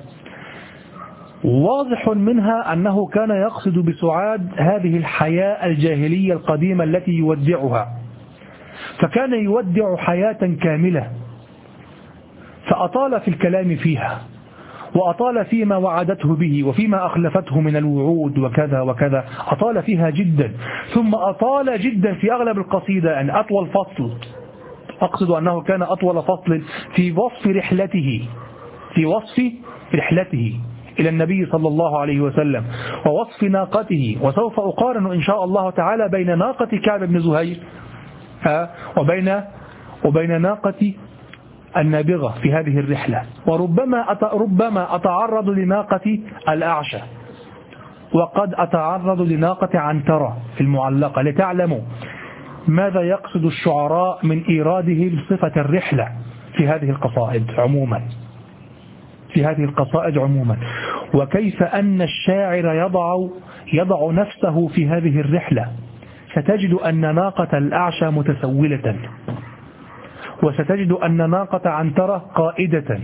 واضح منها أنه كان يقصد بسعاد هذه الحياة الجاهلية القديمة التي يودعها، فكان يودع حياة كاملة، فأطال في الكلام فيها وأطال فيما وعدته به وفيما أخلفته من الوعود وكذا وكذا، أطال فيها جدا. ثم أطال جدا في أغلب القصيدة، أن أطول فصل أقصد أنه كان أطول فصل في وصف رحلته في وصف رحلته إلى النبي صلى الله عليه وسلم ووصف ناقته. وسوف أقارن إن شاء الله تعالى بين ناقة كعب بن زهير وبين وبين ناقة النابغة في هذه الرحلة. وربما ربما أتعرض لناقة الأعشى، وقد أتعرض لناقة عنترة في المعلقة، لتعلموا ماذا يقصد الشعراء من إيراده صفة الرحلة في هذه القصائد عموما. في هذه القصائد عموما، وكيف أن الشاعر يضع يضع نفسه في هذه الرحلة. ستجد أن ناقة الأعشى متسولة، وستجد أن ناقة عنترة قائدة،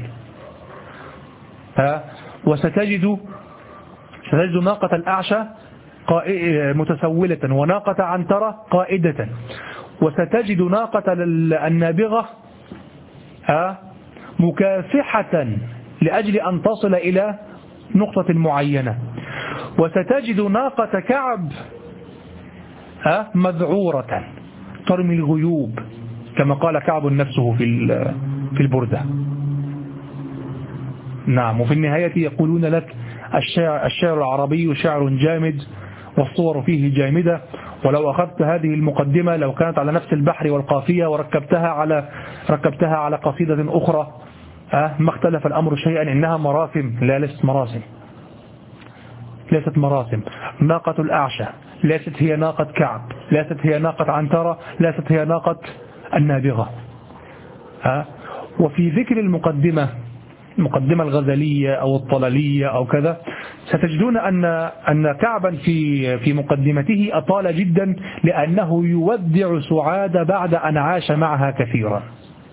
وستجد ستجد ناقة الأعشى متسولة وناقة عنترة قائدة، وستجد ناقة النابغة مكافحة لأجل أن تصل إلى نقطة معينة، وستجد ناقة كعب مذعورة ترمي الغيوب كما قال كعب نفسه في في البردة. نعم. وفي النهاية يقولون لك الشعر, الشعر العربي شعر جامد والصور فيه جامدة، ولو أخذت هذه المقدمة لو كانت على نفس البحر والقافية وركبتها على ركبتها على قصيدة أخرى أه ما اختلف الأمر شيئا، إنها مراسم. لا، ليست مراسم، ليست مراسم. ناقة الأعشى ليست هي ناقة كعب، ليست هي ناقة عنترة، ليست هي ناقة النابغة. أه وفي ذكر المقدمة المقدمة الغزلية أو الطلالية أو كذا، ستجدون أن أن كعبا في في مقدمته أطال جدا، لأنه يودع سعاد بعد أن عاش معها كثيرا،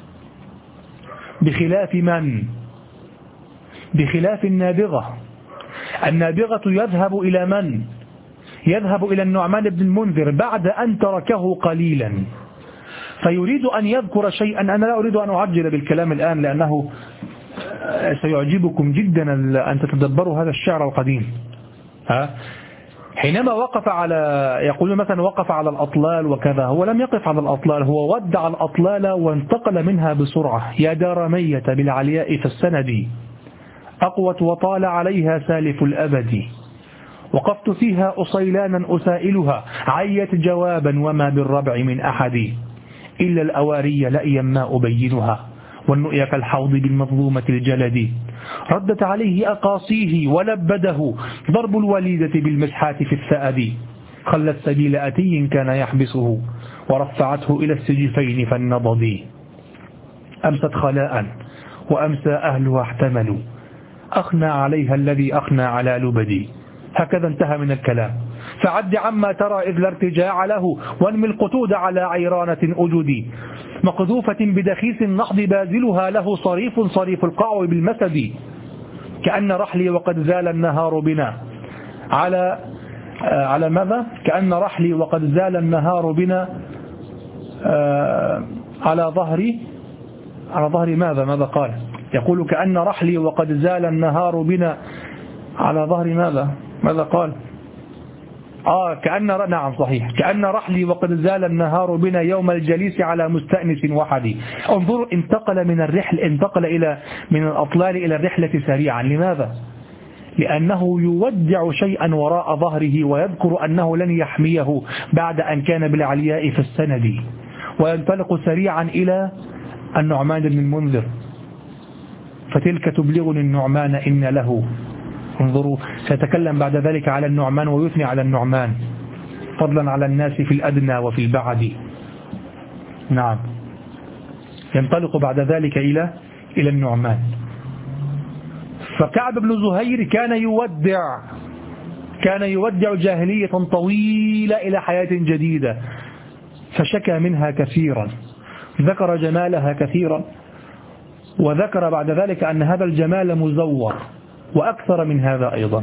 بخلاف من؟ بخلاف النابغة. النابغة يذهب إلى من؟ يذهب إلى النعمان بن المنذر بعد أن تركه قليلا، فيريد أن يذكر شيئا. أنا لا أريد أن أعجل بالكلام الآن، لأنه سيعجبكم جدا أن تتدبروا هذا الشعر القديم. ها؟ حينما وقف على، يقول مثلا وقف على الأطلال وكذا، هو لم يقف على الأطلال، هو ودع الأطلال وانتقل منها بسرعة. يا دار مية بالعلياء فالسند أقوت وطال عليها سالف الأبد، وقفت فيها أصيلانا أسائلها عيت جوابا وما بالربع من أحد، إلا الأواري لأيا ما أبينها والنؤيا كالحوض بالمظلومة الجلد، ردت عليه أقاصيه ولبده ضرب الوليدة بالمسحات في الثأب، خلت سبيل أتي كان يحبسه ورفعته إلى السجفين فالنضد، أمست خلاء وأمسى أهلها احتملوا أخنى عليها الذي أخنى على لبدي. هكذا انتهى من الكلام. فعد عما ترى إذ لا ارتجاع له وانمي القتود على عيرانة أجدي، مقذوفة بدخيس النحض بازلها له صريف صريف القعو بالمسد، كأن رحلي وقد زال النهار بنا على على ماذا؟ كأن رحلي وقد زال النهار بنا على ظهري على ظهر ماذا ماذا قال؟ يقول كأن رحلي وقد زال النهار بنا على ظهر ماذا ماذا قال؟ آه كأن نعم صحيح، كأن رحلي وقد زال النهار بنا يوم الجليس على مستأنس وحدي. انظر، انتقل من الرحل انتقل إلى من الأطلال إلى الرحلة سريعا. لماذا؟ لأنه يودع شيئا وراء ظهره ويذكر أنه لن يحميه بعد أن كان بالعلياء في السند، وينطلق سريعا إلى النعمان بن المنذر، فتلك تبلغني النعمان إن له. انظروا، سيتكلم بعد ذلك على النعمان ويثني على النعمان فضلا على الناس في الأدنى وفي البعد. نعم. ينطلق بعد ذلك إلى إلى النعمان. فكعب بن زهير كان يودع كان يودع جاهلية طويلة إلى حياة جديدة، فشكى منها كثيرا، ذكر جمالها كثيرا، وذكر بعد ذلك أن هذا الجمال مزور، وأكثر من هذا أيضا،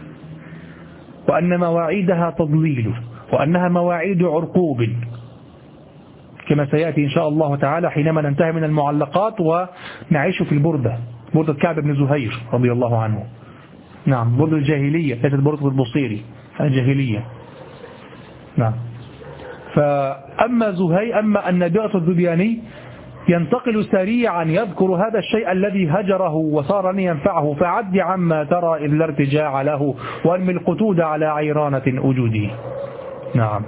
وأن مواعيدها تضليل، وأنها مواعيد عرقوب، كما سيأتي إن شاء الله تعالى حينما ننتهي من المعلقات ونعيش في البردة، بردة كعب بن زهير رضي الله عنه. نعم، بردة الجاهلية، ليست بردة البصيري، الجاهلية. نعم. فأما زهير أما النابغة الذبياني ينتقل سريعا يذكر هذا الشيء الذي هجره وصار لن ينفعه، فعد عما ترى إذ لا ارتجاع له وانمي القتود على عيرانة أجودي. نعم.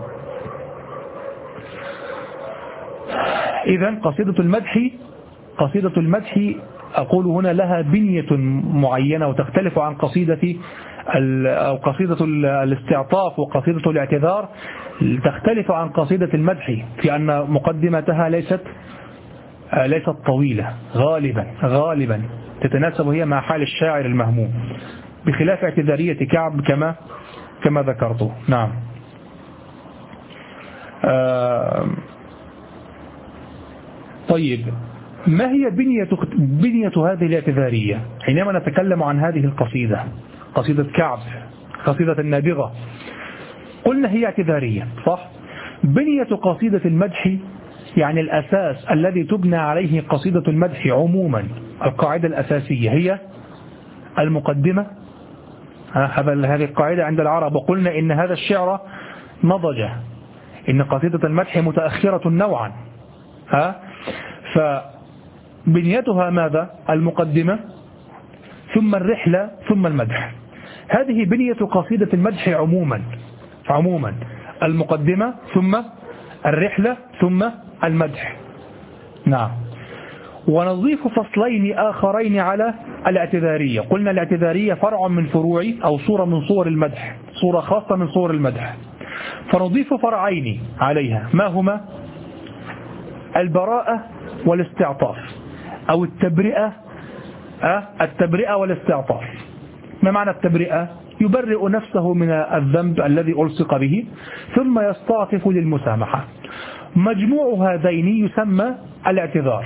إذن قصيدة المدح قصيدة المدح أقول هنا لها بنية معينة وتختلف عن قصيدة أو قصيدة الاستعطاف وقصيدة الاعتذار، تختلف عن قصيدة المدح في أن مقدمتها ليست ليست طويلة غالبا غالبا تتناسب هي مع حال الشاعر المهموم، بخلاف اعتذارية كعب كما كما ذكرته. نعم. آه طيب، ما هي بنية بنية هذه الاعتذارية؟ حينما نتكلم عن هذه القصيدة، قصيدة كعب، قصيدة النابغة، قلنا هي اعتذارية، صح؟ بنية قصيدة المدح، يعني الأساس الذي تبنى عليه قصيدة المدح عموما، القاعدة الأساسية هي المقدمة. هذه القاعدة عند العرب، وقلنا إن هذا الشعر نضج، إن قصيدة المدح متأخرة نوعا، ها؟ فبنيتها ماذا؟ المقدمة ثم الرحلة ثم المدح. هذه بنية قصيدة المدح عموما، عموما المقدمة ثم الرحلة ثم المدح. نعم. ونضيف فصلين آخرين على الاعتذارية. قلنا الاعتذارية فرع من فروع أو صورة من صور المدح، صورة خاصة من صور المدح، فنضيف فرعين عليها، ما هما؟ البراءة والاستعطاف، أو التبرئة. أه؟ التبرئة والاستعطاف. ما معنى التبرئة؟ يبرئ نفسه من الذنب الذي ألصق به ثم يستعطف للمسامحة. مجموع هذين يسمى الاعتذار،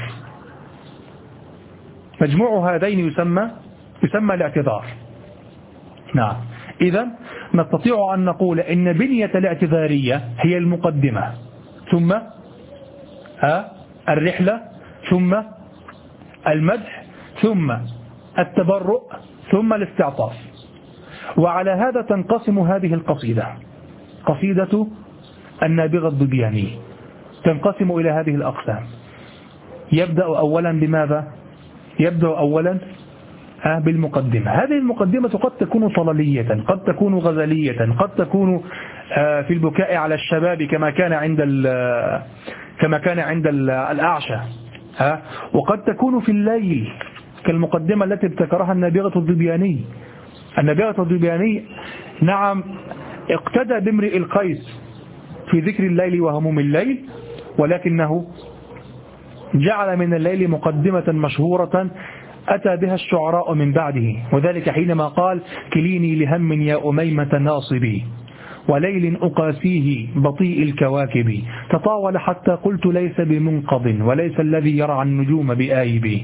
مجموع هذين يسمى يسمى الاعتذار. نعم. إذا نستطيع أن نقول إن بنية الاعتذارية هي المقدمة ثم ها الرحلة ثم المدح ثم التبرؤ ثم الاستعطاف. وعلى هذا تنقسم هذه القصيدة، قصيدة النابغة الظبياني تنقسم إلى هذه الأقسام. يبدأ أولا بماذا؟ يبدأ أولا بالمقدمة. هذه المقدمة قد تكون طلالية، قد تكون غزلية، قد تكون في البكاء على الشباب كما كان عند كما كان عند الأعشى، وقد تكون في الليل كالمقدمة التي ابتكرها النابغة الظبياني. النابغة الظبياني نعم اقتدى بامرئ القيس في ذكر الليل وهموم الليل، ولكنه جعل من الليل مقدمة مشهورة أتى بها الشعراء من بعده، وذلك حينما قال: كليني لهم يا أميمة ناصبي وليل أقاسيه بطيء الكواكب، تطاول حتى قلت ليس بمنقض وليس الذي يرعى النجوم بآيب،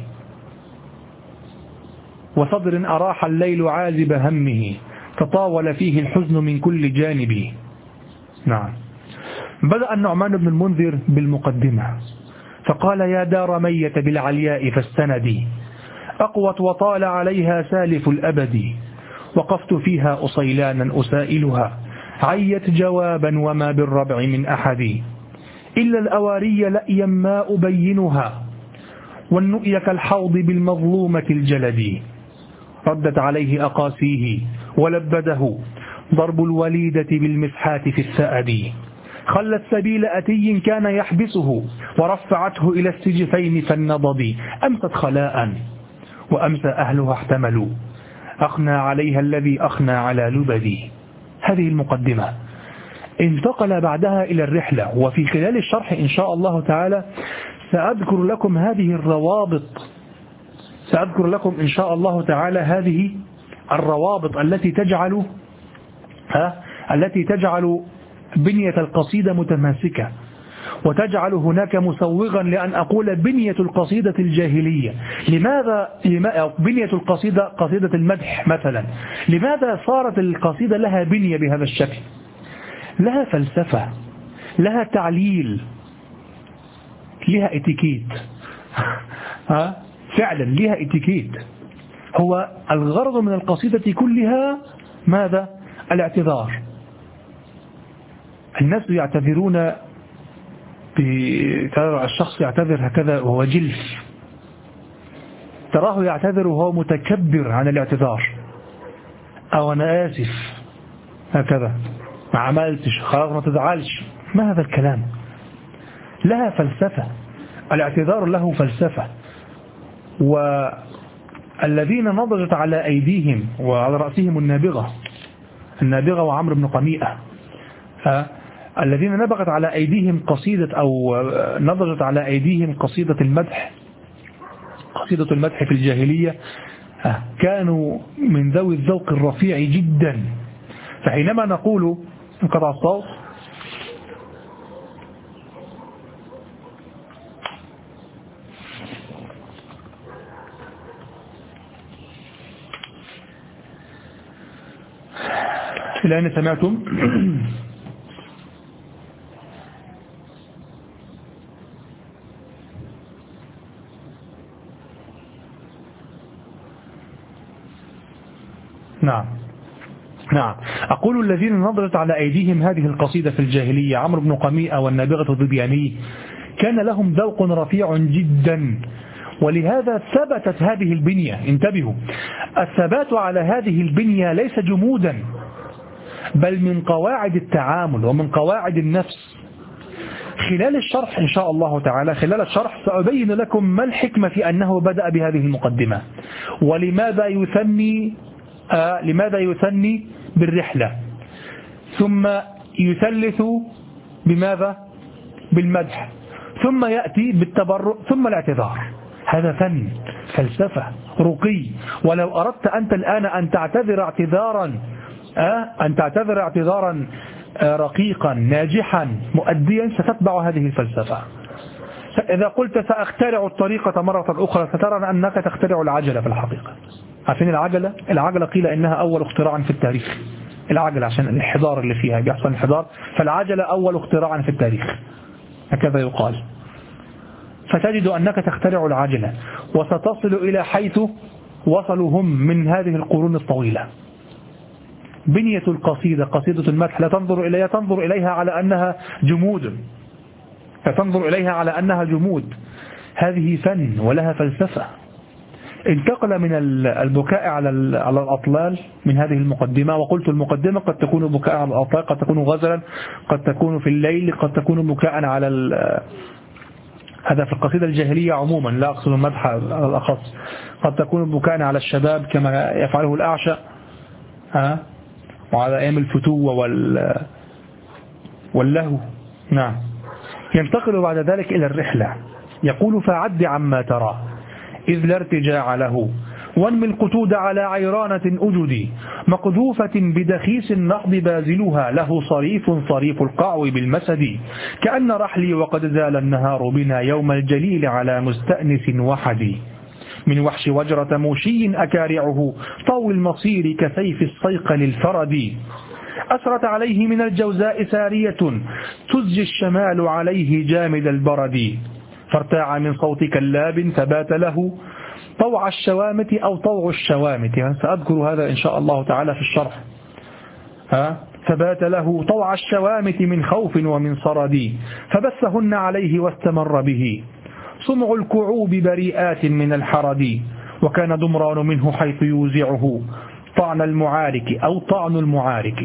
وصدر أراح الليل عازب همه تطاول فيه الحزن من كل جانب. نعم. بدأ النعمان بن المنذر بالمقدمة فقال: يا دار مية بالعلياء فاستندي، أقوت وطال عليها سالف الأبد، وقفت فيها أصيلانا أسائلها، عيت جوابا وما بالربع من أحد، إلا الأواري لأيا ما أبينها، والنؤي كالحوض بالمظلومة الجلد، ردت عليه أقاسيه ولبده ضرب الوليدة بالمسحات في الثأد، خلت سبيل أتي كان يحبسه ورفعته إلى السجفين فالنضب، أمست خلاء وأمسى أهلها احتملوا، أخنى عليها الذي أخنى على لبدي. هذه المقدمة. انتقل بعدها إلى الرحلة، وفي خلال الشرح إن شاء الله تعالى سأذكر لكم هذه الروابط، سأذكر لكم إن شاء الله تعالى هذه الروابط التي تجعل ها التي تجعل بنية القصيدة متماسكة، وتجعل هناك مسوغا لأن أقول بنية القصيدة الجاهلية. لماذا بنية القصيدة قصيدة المدح مثلا؟ لماذا صارت القصيدة لها بنية بهذا الشكل؟ لها فلسفة، لها تعليل، لها اتيكيت. ها فعلا لها اتيكيت. هو الغرض من القصيدة كلها ماذا؟ الاعتذار. الناس يعتذرون، الشخص يعتذر هكذا وهو جلف، تراه يعتذر وهو متكبر عن الاعتذار، أو أنا آسف هكذا ما عملتش خلاص ما تزعلش. ما هذا الكلام؟ لها فلسفة، الاعتذار له فلسفة. والذين نضجت على أيديهم وعلى رأسهم النابغة النابغة وعمرو بن قميئة، الذين نبغت على أيديهم قصيدة أو نضجت على أيديهم قصيدة المدح، قصيدة المدح في الجاهلية كانوا من ذوي الذوق الرفيع جدا. فحينما نقول انقطع الصوت الآن سمعتم؟ نعم نعم أقول الذين نظرت على أيديهم هذه القصيدة في الجاهلية عمرو بن قميئة والنابغة الظبياني كان لهم ذوق رفيع جدا، ولهذا ثبتت هذه البنية. انتبهوا، الثبات على هذه البنية ليس جمودا، بل من قواعد التعامل ومن قواعد النفس. خلال الشرح إن شاء الله تعالى، خلال الشرح سأبين لكم ما الحكمة في أنه بدأ بهذه المقدمة، ولماذا يثني آه لماذا يثني بالرحلة، ثم يثلث بماذا؟ بالمدح، ثم يأتي بالتبرؤ، ثم الاعتذار. هذا فن، فلسفة، رقي. ولو أردت أنت الآن أن تعتذر اعتذارا آه أن تعتذر اعتذارا آه رقيقا ناجحا مؤديا، ستتبع هذه الفلسفة. إذا قلت سأخترع الطريقة مرة أخرى، سترى أنك تخترع العجلة في الحقيقة. عارفين العجلة؟ العجلة قيل إنها أول اختراع في التاريخ. العجلة عشان الانحدار اللي فيها، بيحصل انحدار، فالعجلة أول اختراع في التاريخ، هكذا يقال. فتجد أنك تخترع العجلة وستصل إلى حيث وصلوا هم من هذه القرون الطويلة. بنية القصيدة، قصيدة المدح، لا تنظر إليها تنظر إليها على أنها جمود، لا تنظر إليها على أنها جمود. هذه فن ولها فلسفة. انتقل من البكاء على على الأطلال من هذه المقدمة، وقلت المقدمة قد تكون بكاء على الأطلال، قد تكون غزلا، قد تكون في الليل، قد تكون بكاء على هذا في القصيدة الجاهلية عموما، لا أقصد المدح على الأخص. قد تكون بكاء على الشباب كما يفعله الأعشى ها، وعلى أيام الفتوة وال واللهو. نعم. ينتقل بعد ذلك إلى الرحلة، يقول فعد عما ترى إذ لا ارتجاع له، وانمي القتود على عيرانة أجدي، مقذوفة بدخيس النقض بازلها، له صريف صريف القعو بالمسد، كأن رحلي وقد زال النهار بنا يوم الجليل على مستأنس وحدي، من وحش وجرة موشي أكارعه، طو المصير كسيف الصيقل الفرد، أسرت عليه من الجوزاء سارية تزجي الشمال عليه جامد البرد، فارتاع من صوت كلاب فبات له طوع الشوامت أو طوع الشوامت، يعني سأذكر هذا إن شاء الله تعالى في الشرح. ها فبات له طوع الشوامت من خوف ومن صرد، فبثهن عليه واستمر به صمع الكعوب بريئات من الحرد، وكان دمران منه حيث يوزعه طعن المعارك أو طعن المعارك.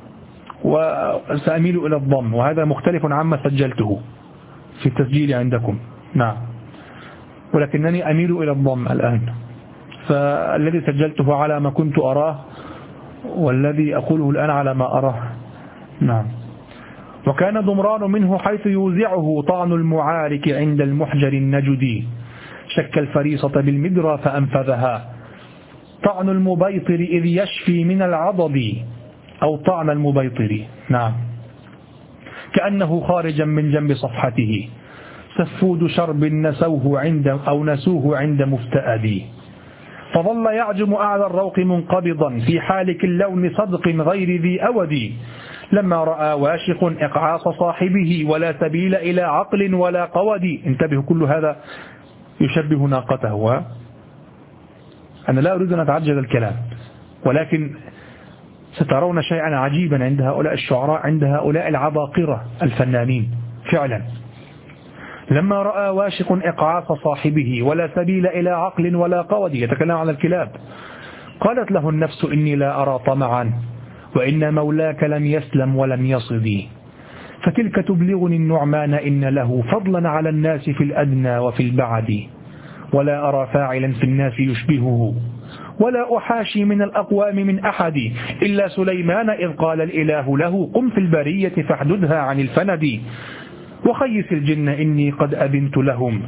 وسأميل إلى الضم، وهذا مختلف عما سجلته في التسجيل عندكم. نعم، ولكنني أميل إلى الضم الآن، فالذي سجلته على ما كنت أراه، والذي أقوله الآن على ما أراه. نعم. وكان ضمران منه حيث يوزعه طعن المعارك عند المحجر النجدي، شك الفريصة بالمدرى فأنفذها طعن المبيطر إذ يشفي من العضد، أو طعن المبيطر. نعم. كأنه خارجا من جنب صفحته سفود شرب نسوه عند أو نسوه عند مفتأدي، فظل يعجم أعلى الروق منقبضا في حالك اللون صدق غير ذي أودي، لما رأى واشق إقعاص صاحبه ولا سبيل إلى عقل ولا قودي. انتبهوا، كل هذا يشبه ناقته. أنا لا أريد أن أتعجل الكلام، ولكن سترون شيئا عجيبا عند هؤلاء الشعراء، عند هؤلاء العباقرة الفنانين فعلا. لما رأى واشق إقعاص صاحبه ولا سبيل إلى عقل ولا قود، يتكلم عن الكلاب، قالت له النفس إني لا أرى طمعا، وإن مولاك لم يسلم ولم يصدي، فتلك تبلغني النعمان إن له فضلا على الناس في الأدنى وفي البعد، ولا أرى فاعلا في الناس يشبهه، ولا أحاشي من الأقوام من أحد، إلا سليمان إذ قال الإله له قم في البرية فاحددها عن الفند، وخيس الجن إني قد أذنت لهم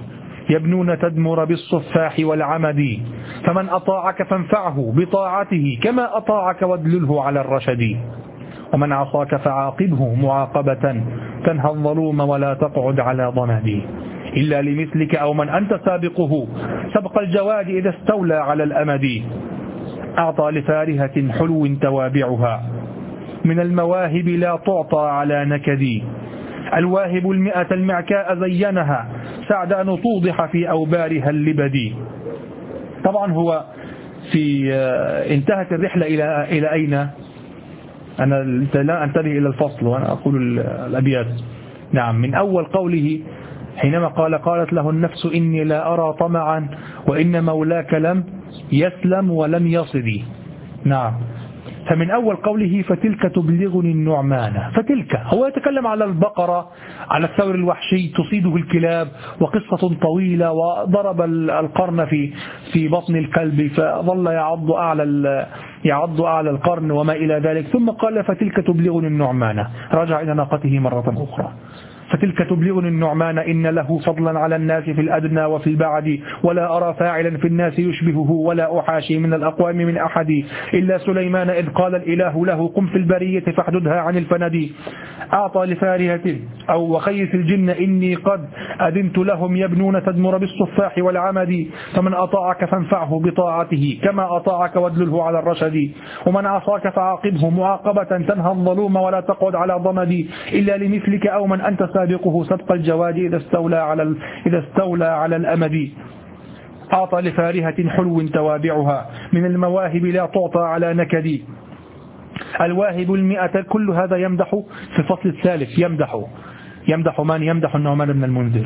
يبنون تدمر بالصفاح والعمد، فمن أطاعك فانفعه بطاعته كما أطاعك وادلله على الرشد، ومن عصاك فعاقبه معاقبة تنهى الظلوم ولا تقعد على ضمد، إلا لمثلك أو من أنت سابقه سبق الجواد إذا استولى على الأمد، أعطى لفارهة حلو توابعها من المواهب لا تعطى على نكد، الواهب المئة المعكاء زينها سعدان توضح في أوبارها اللبد. طبعا هو في انتهت الرحلة إلى إلى أين؟ أنا لا أنتبه إلى الفصل وأنا أقول الأبيات. نعم، من أول قوله حينما قال قالت له النفس إني لا أرى طمعا وإن مولاك لم يسلم ولم يصدي. نعم، فمن أول قوله فتلك تبلغني النعمان، فتلك هو يتكلم على البقرة، على الثور الوحشي تصيده الكلاب، وقصة طويلة، وضرب القرن في في بطن الكلب فظل يعض أعلى يعض أعلى القرن وما إلى ذلك، ثم قال فتلك تبلغني النعمان، رجع إلى ناقته مرة أخرى، فتلك تبلغني النعمان إن له فضلا على الناس في الأدنى وفي البعد، ولا أرى فاعلا في الناس يشبهه ولا أحاشي من الأقوام من أحد، إلا سليمان إذ قال الإله له قم في البرية فاحددها عن الفند، أعطى لفارهة أو وخيث الجن إني قد أذنت لهم يبنون تدمر بالصفاح والعمد، فمن أطاعك فانفعه بطاعته كما أطاعك وادلله على الرشد، ومن عصاك فعاقبه معاقبة تنهى الظلوم ولا تقعد على ضمد، إلا لمثلك أو من أنت سابقه سبق الجواد إذا استولى على إذا استولى على الأمد، أعطى لفارهة حلو توابعها من المواهب لا تعطى على نكد، الواهب المئة. كل هذا يمدح في الفصل الثالث، يمدح يمدح من؟ يمدح النعمان بن المنذر.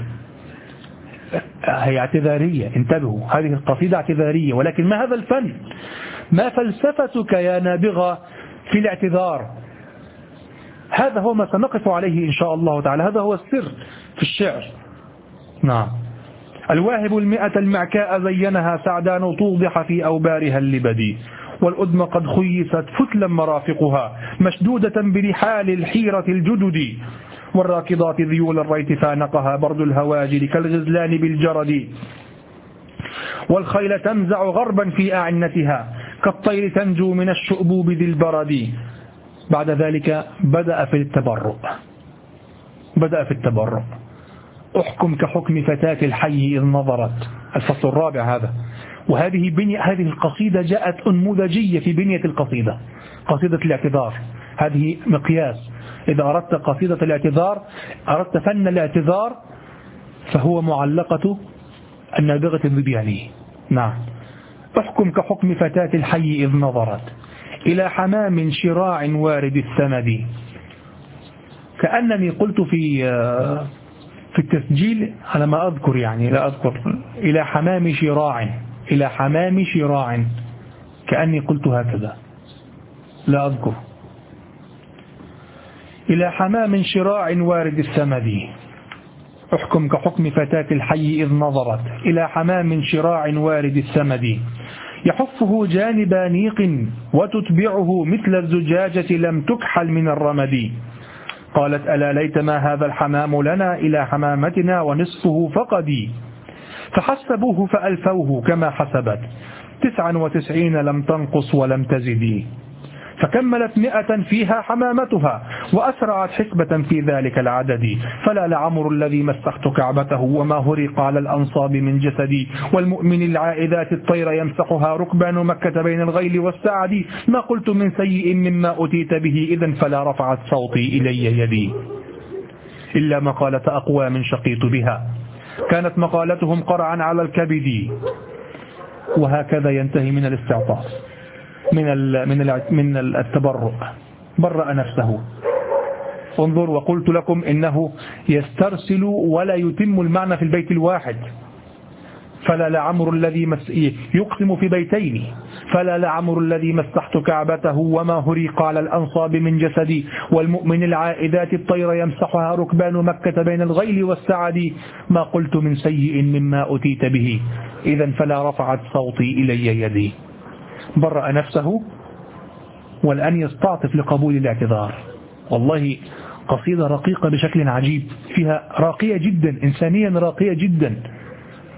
هي اعتذارية، انتبهوا، هذه القصيدة اعتذارية، ولكن ما هذا الفن؟ ما فلسفتك يا نابغة في الاعتذار؟ هذا هو ما سنقف عليه إن شاء الله تعالى، هذا هو السر في الشعر. نعم، الواهب المئة المعكاء زينها سعدان توضح في أوبارها اللبد، والأدم قد خيست فتلا مرافقها مشدودة برحال الحيرة الجدد، والراكضات ذيول الريت فانقها برد الهواجر كالغزلان بالجرد، والخيل تنزع غربا في أعنتها كالطير تنجو من الشؤبوب ذي البرد. بعد ذلك بدأ في التبرؤ بدأ في التبرؤ أحكم كحكم فتاة الحي إذ نظرت، الفصل الرابع هذا. وهذه بنية هذه القصيدة جاءت أنموذجية في بنية القصيدة، قصيدة الاعتذار، هذه مقياس. إذا أردت قصيدة الاعتذار، أردت فن الاعتذار، فهو معلقة النابغة الذبياني. نعم، أحكم كحكم فتاة الحي إذ نظرت إلى حمام شراع وارد الثمد. كأنني قلت في في التسجيل على ما أذكر، يعني لا أذكر، إلى حمام شراع، إلى حمام شراع، كأني قلت هكذا، لا أذكر. إلى حمام شراع وارد الثمد، أحكم كحكم فتاة الحي إذ نظرت إلى حمام شراع وارد الثمد، يحفه جانب نيق وتتبعه مثل الزجاجة لم تكحل من الرمد. قالت ألا ليت ما هذا الحمام لنا إلى حمامتنا ونصفه فقدي، فحسبوه فألفوه كما حسبت تسعا وتسعين لم تنقص ولم تزدي، فكملت مئة فيها حمامتها وأسرعت حسبة في ذلك العدد. فلا لعمر الذي مسخت كعبته وما هرق على الأنصاب من جسدي، والمؤمن العائذات الطير يمسحها ركبان مكة بين الغيل والسعد، ما قلت من سيء مما أتيت به إذن فلا رفعت صوتي إلي يدي، إلا مقالة أقوام شقيت بها كانت مقالتهم قرعا على الكبد. وهكذا ينتهي من الاستعطاف، من من من التبرؤ، برأ نفسه. انظر، وقلت لكم إنه يسترسل ولا يتم المعنى في البيت الواحد. فلا لعمر الذي مس... يقسم في بيتين، فلا لعمر الذي مسحت كعبته وما هريق على الأنصاب من جسدي، والمؤمن العائذات الطير يمسحها ركبان مكة بين الغيل والسعد، ما قلت من سيء مما أتيت به إذن فلا رفعت صوتي إلي يدي. برأ نفسه والآن يستعطف لقبول الاعتذار. والله قصيدة رقيقة بشكل عجيب، فيها راقية جدا، إنسانيا راقية جدا.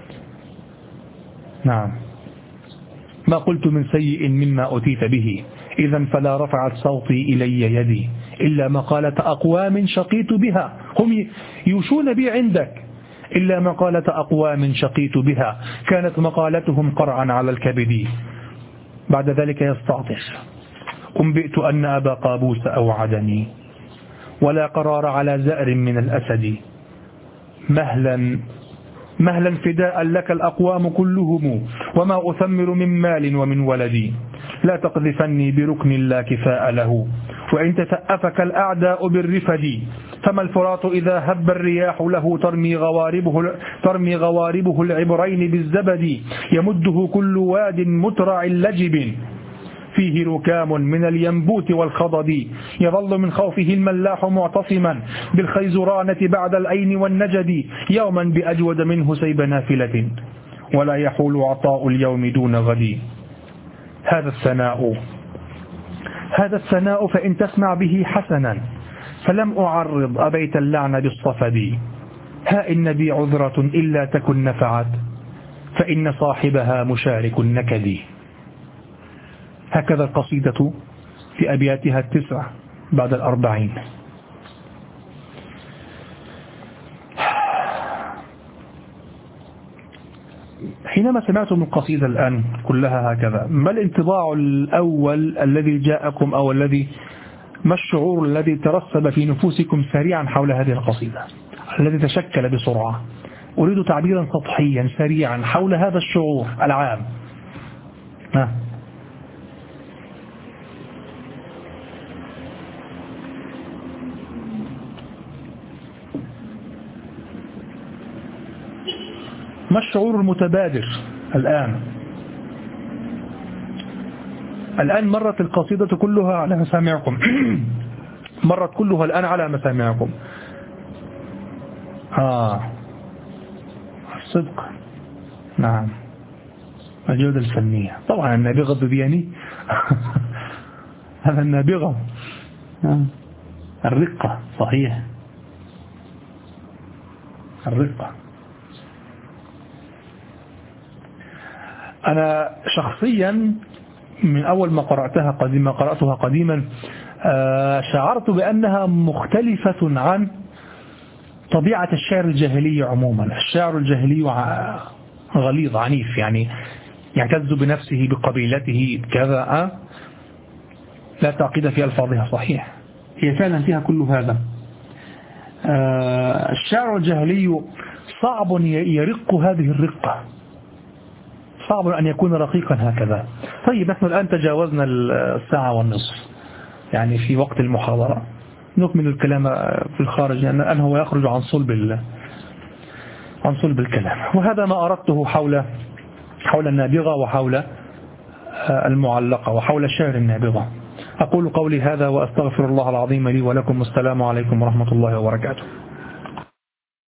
نعم. ما قلت من سيء مما أتيت به، إذا فلا رفعت صوتي إلي يدي إلا مقالة أقوام شقيت بها، هم يوشون بي عندك، إلا مقالة أقوام شقيت بها كانت مقالتهم قرعا على الكبد. بعد ذلك يستعطف: أنبئت أن أبا قابوس أوعدني ولا قرار على زأر من الأسد. مهلا مهلا فداء لك الأقوام كلهم، وما أثمر من مال ومن ولدي. لا تقذفني بركن لا كفاء له، وإن تتأفك الأعداء بالرفد. فما الفرات إذا هب الرياح له ترمي غواربه, ترمي غواربه العبرين بالزبد. يمده كل واد مترع لجب فيه ركام من الينبوت والخضد. يظل من خوفه الملاح معتصما بالخيزرانة بعد العين والنجد. يوما بأجود منه سيب نافلة، ولا يحول عطاء اليوم دون غد. هذا الثناء هذا الثناء فإن تسمع به حسنا، فلم أعرض أبيت اللعن بالصفد. ها إن بي عذرة إلا تكن نفعت، فإن صاحبها مشارك النكد. هكذا القصيدة في أبياتها التسع بعد الأربعين. حينما سمعتم القصيدة الآن كلها هكذا، ما الانطباع الأول الذي جاءكم، أو الذي ما الشعور الذي ترسب في نفوسكم سريعا حول هذه القصيدة، الذي تشكل بسرعة؟ أريد تعبيرا سطحيا سريعا حول هذا الشعور العام. ها. ما الشعور المتبادر الآن؟ الآن مرت القصيدة كلها على مسامعكم مرت كلها الآن على مسامعكم. آه الصدق، نعم، الجودة الفنية، طبعا النابغة الذبياني هذا النابغة، الرقة، صحيح، الرقة. أنا شخصيا من أول ما قرأتها قديما قرأتها قديما شعرت بأنها مختلفة عن طبيعة الشعر الجاهلي عموما. الشعر الجاهلي غليظ عنيف، يعني يعتز بنفسه بقبيلته كذا، لا تعقيد في ألفاظها، صحيح، هي فعلا فيها كل هذا. الشعر الجاهلي صعب يرق هذه الرقة، صعب أن يكون رقيقا هكذا. طيب نحن الآن تجاوزنا الساعة والنصف، يعني في وقت المحاضرة نكمل الكلام في الخارج، لأن الآن هو يخرج عن صلب عن صلب الكلام. وهذا ما أردته حول حول النابغة وحول المعلقة وحول شعر النابغة. أقول قولي هذا وأستغفر الله العظيم لي ولكم، والسلام عليكم ورحمة الله وبركاته.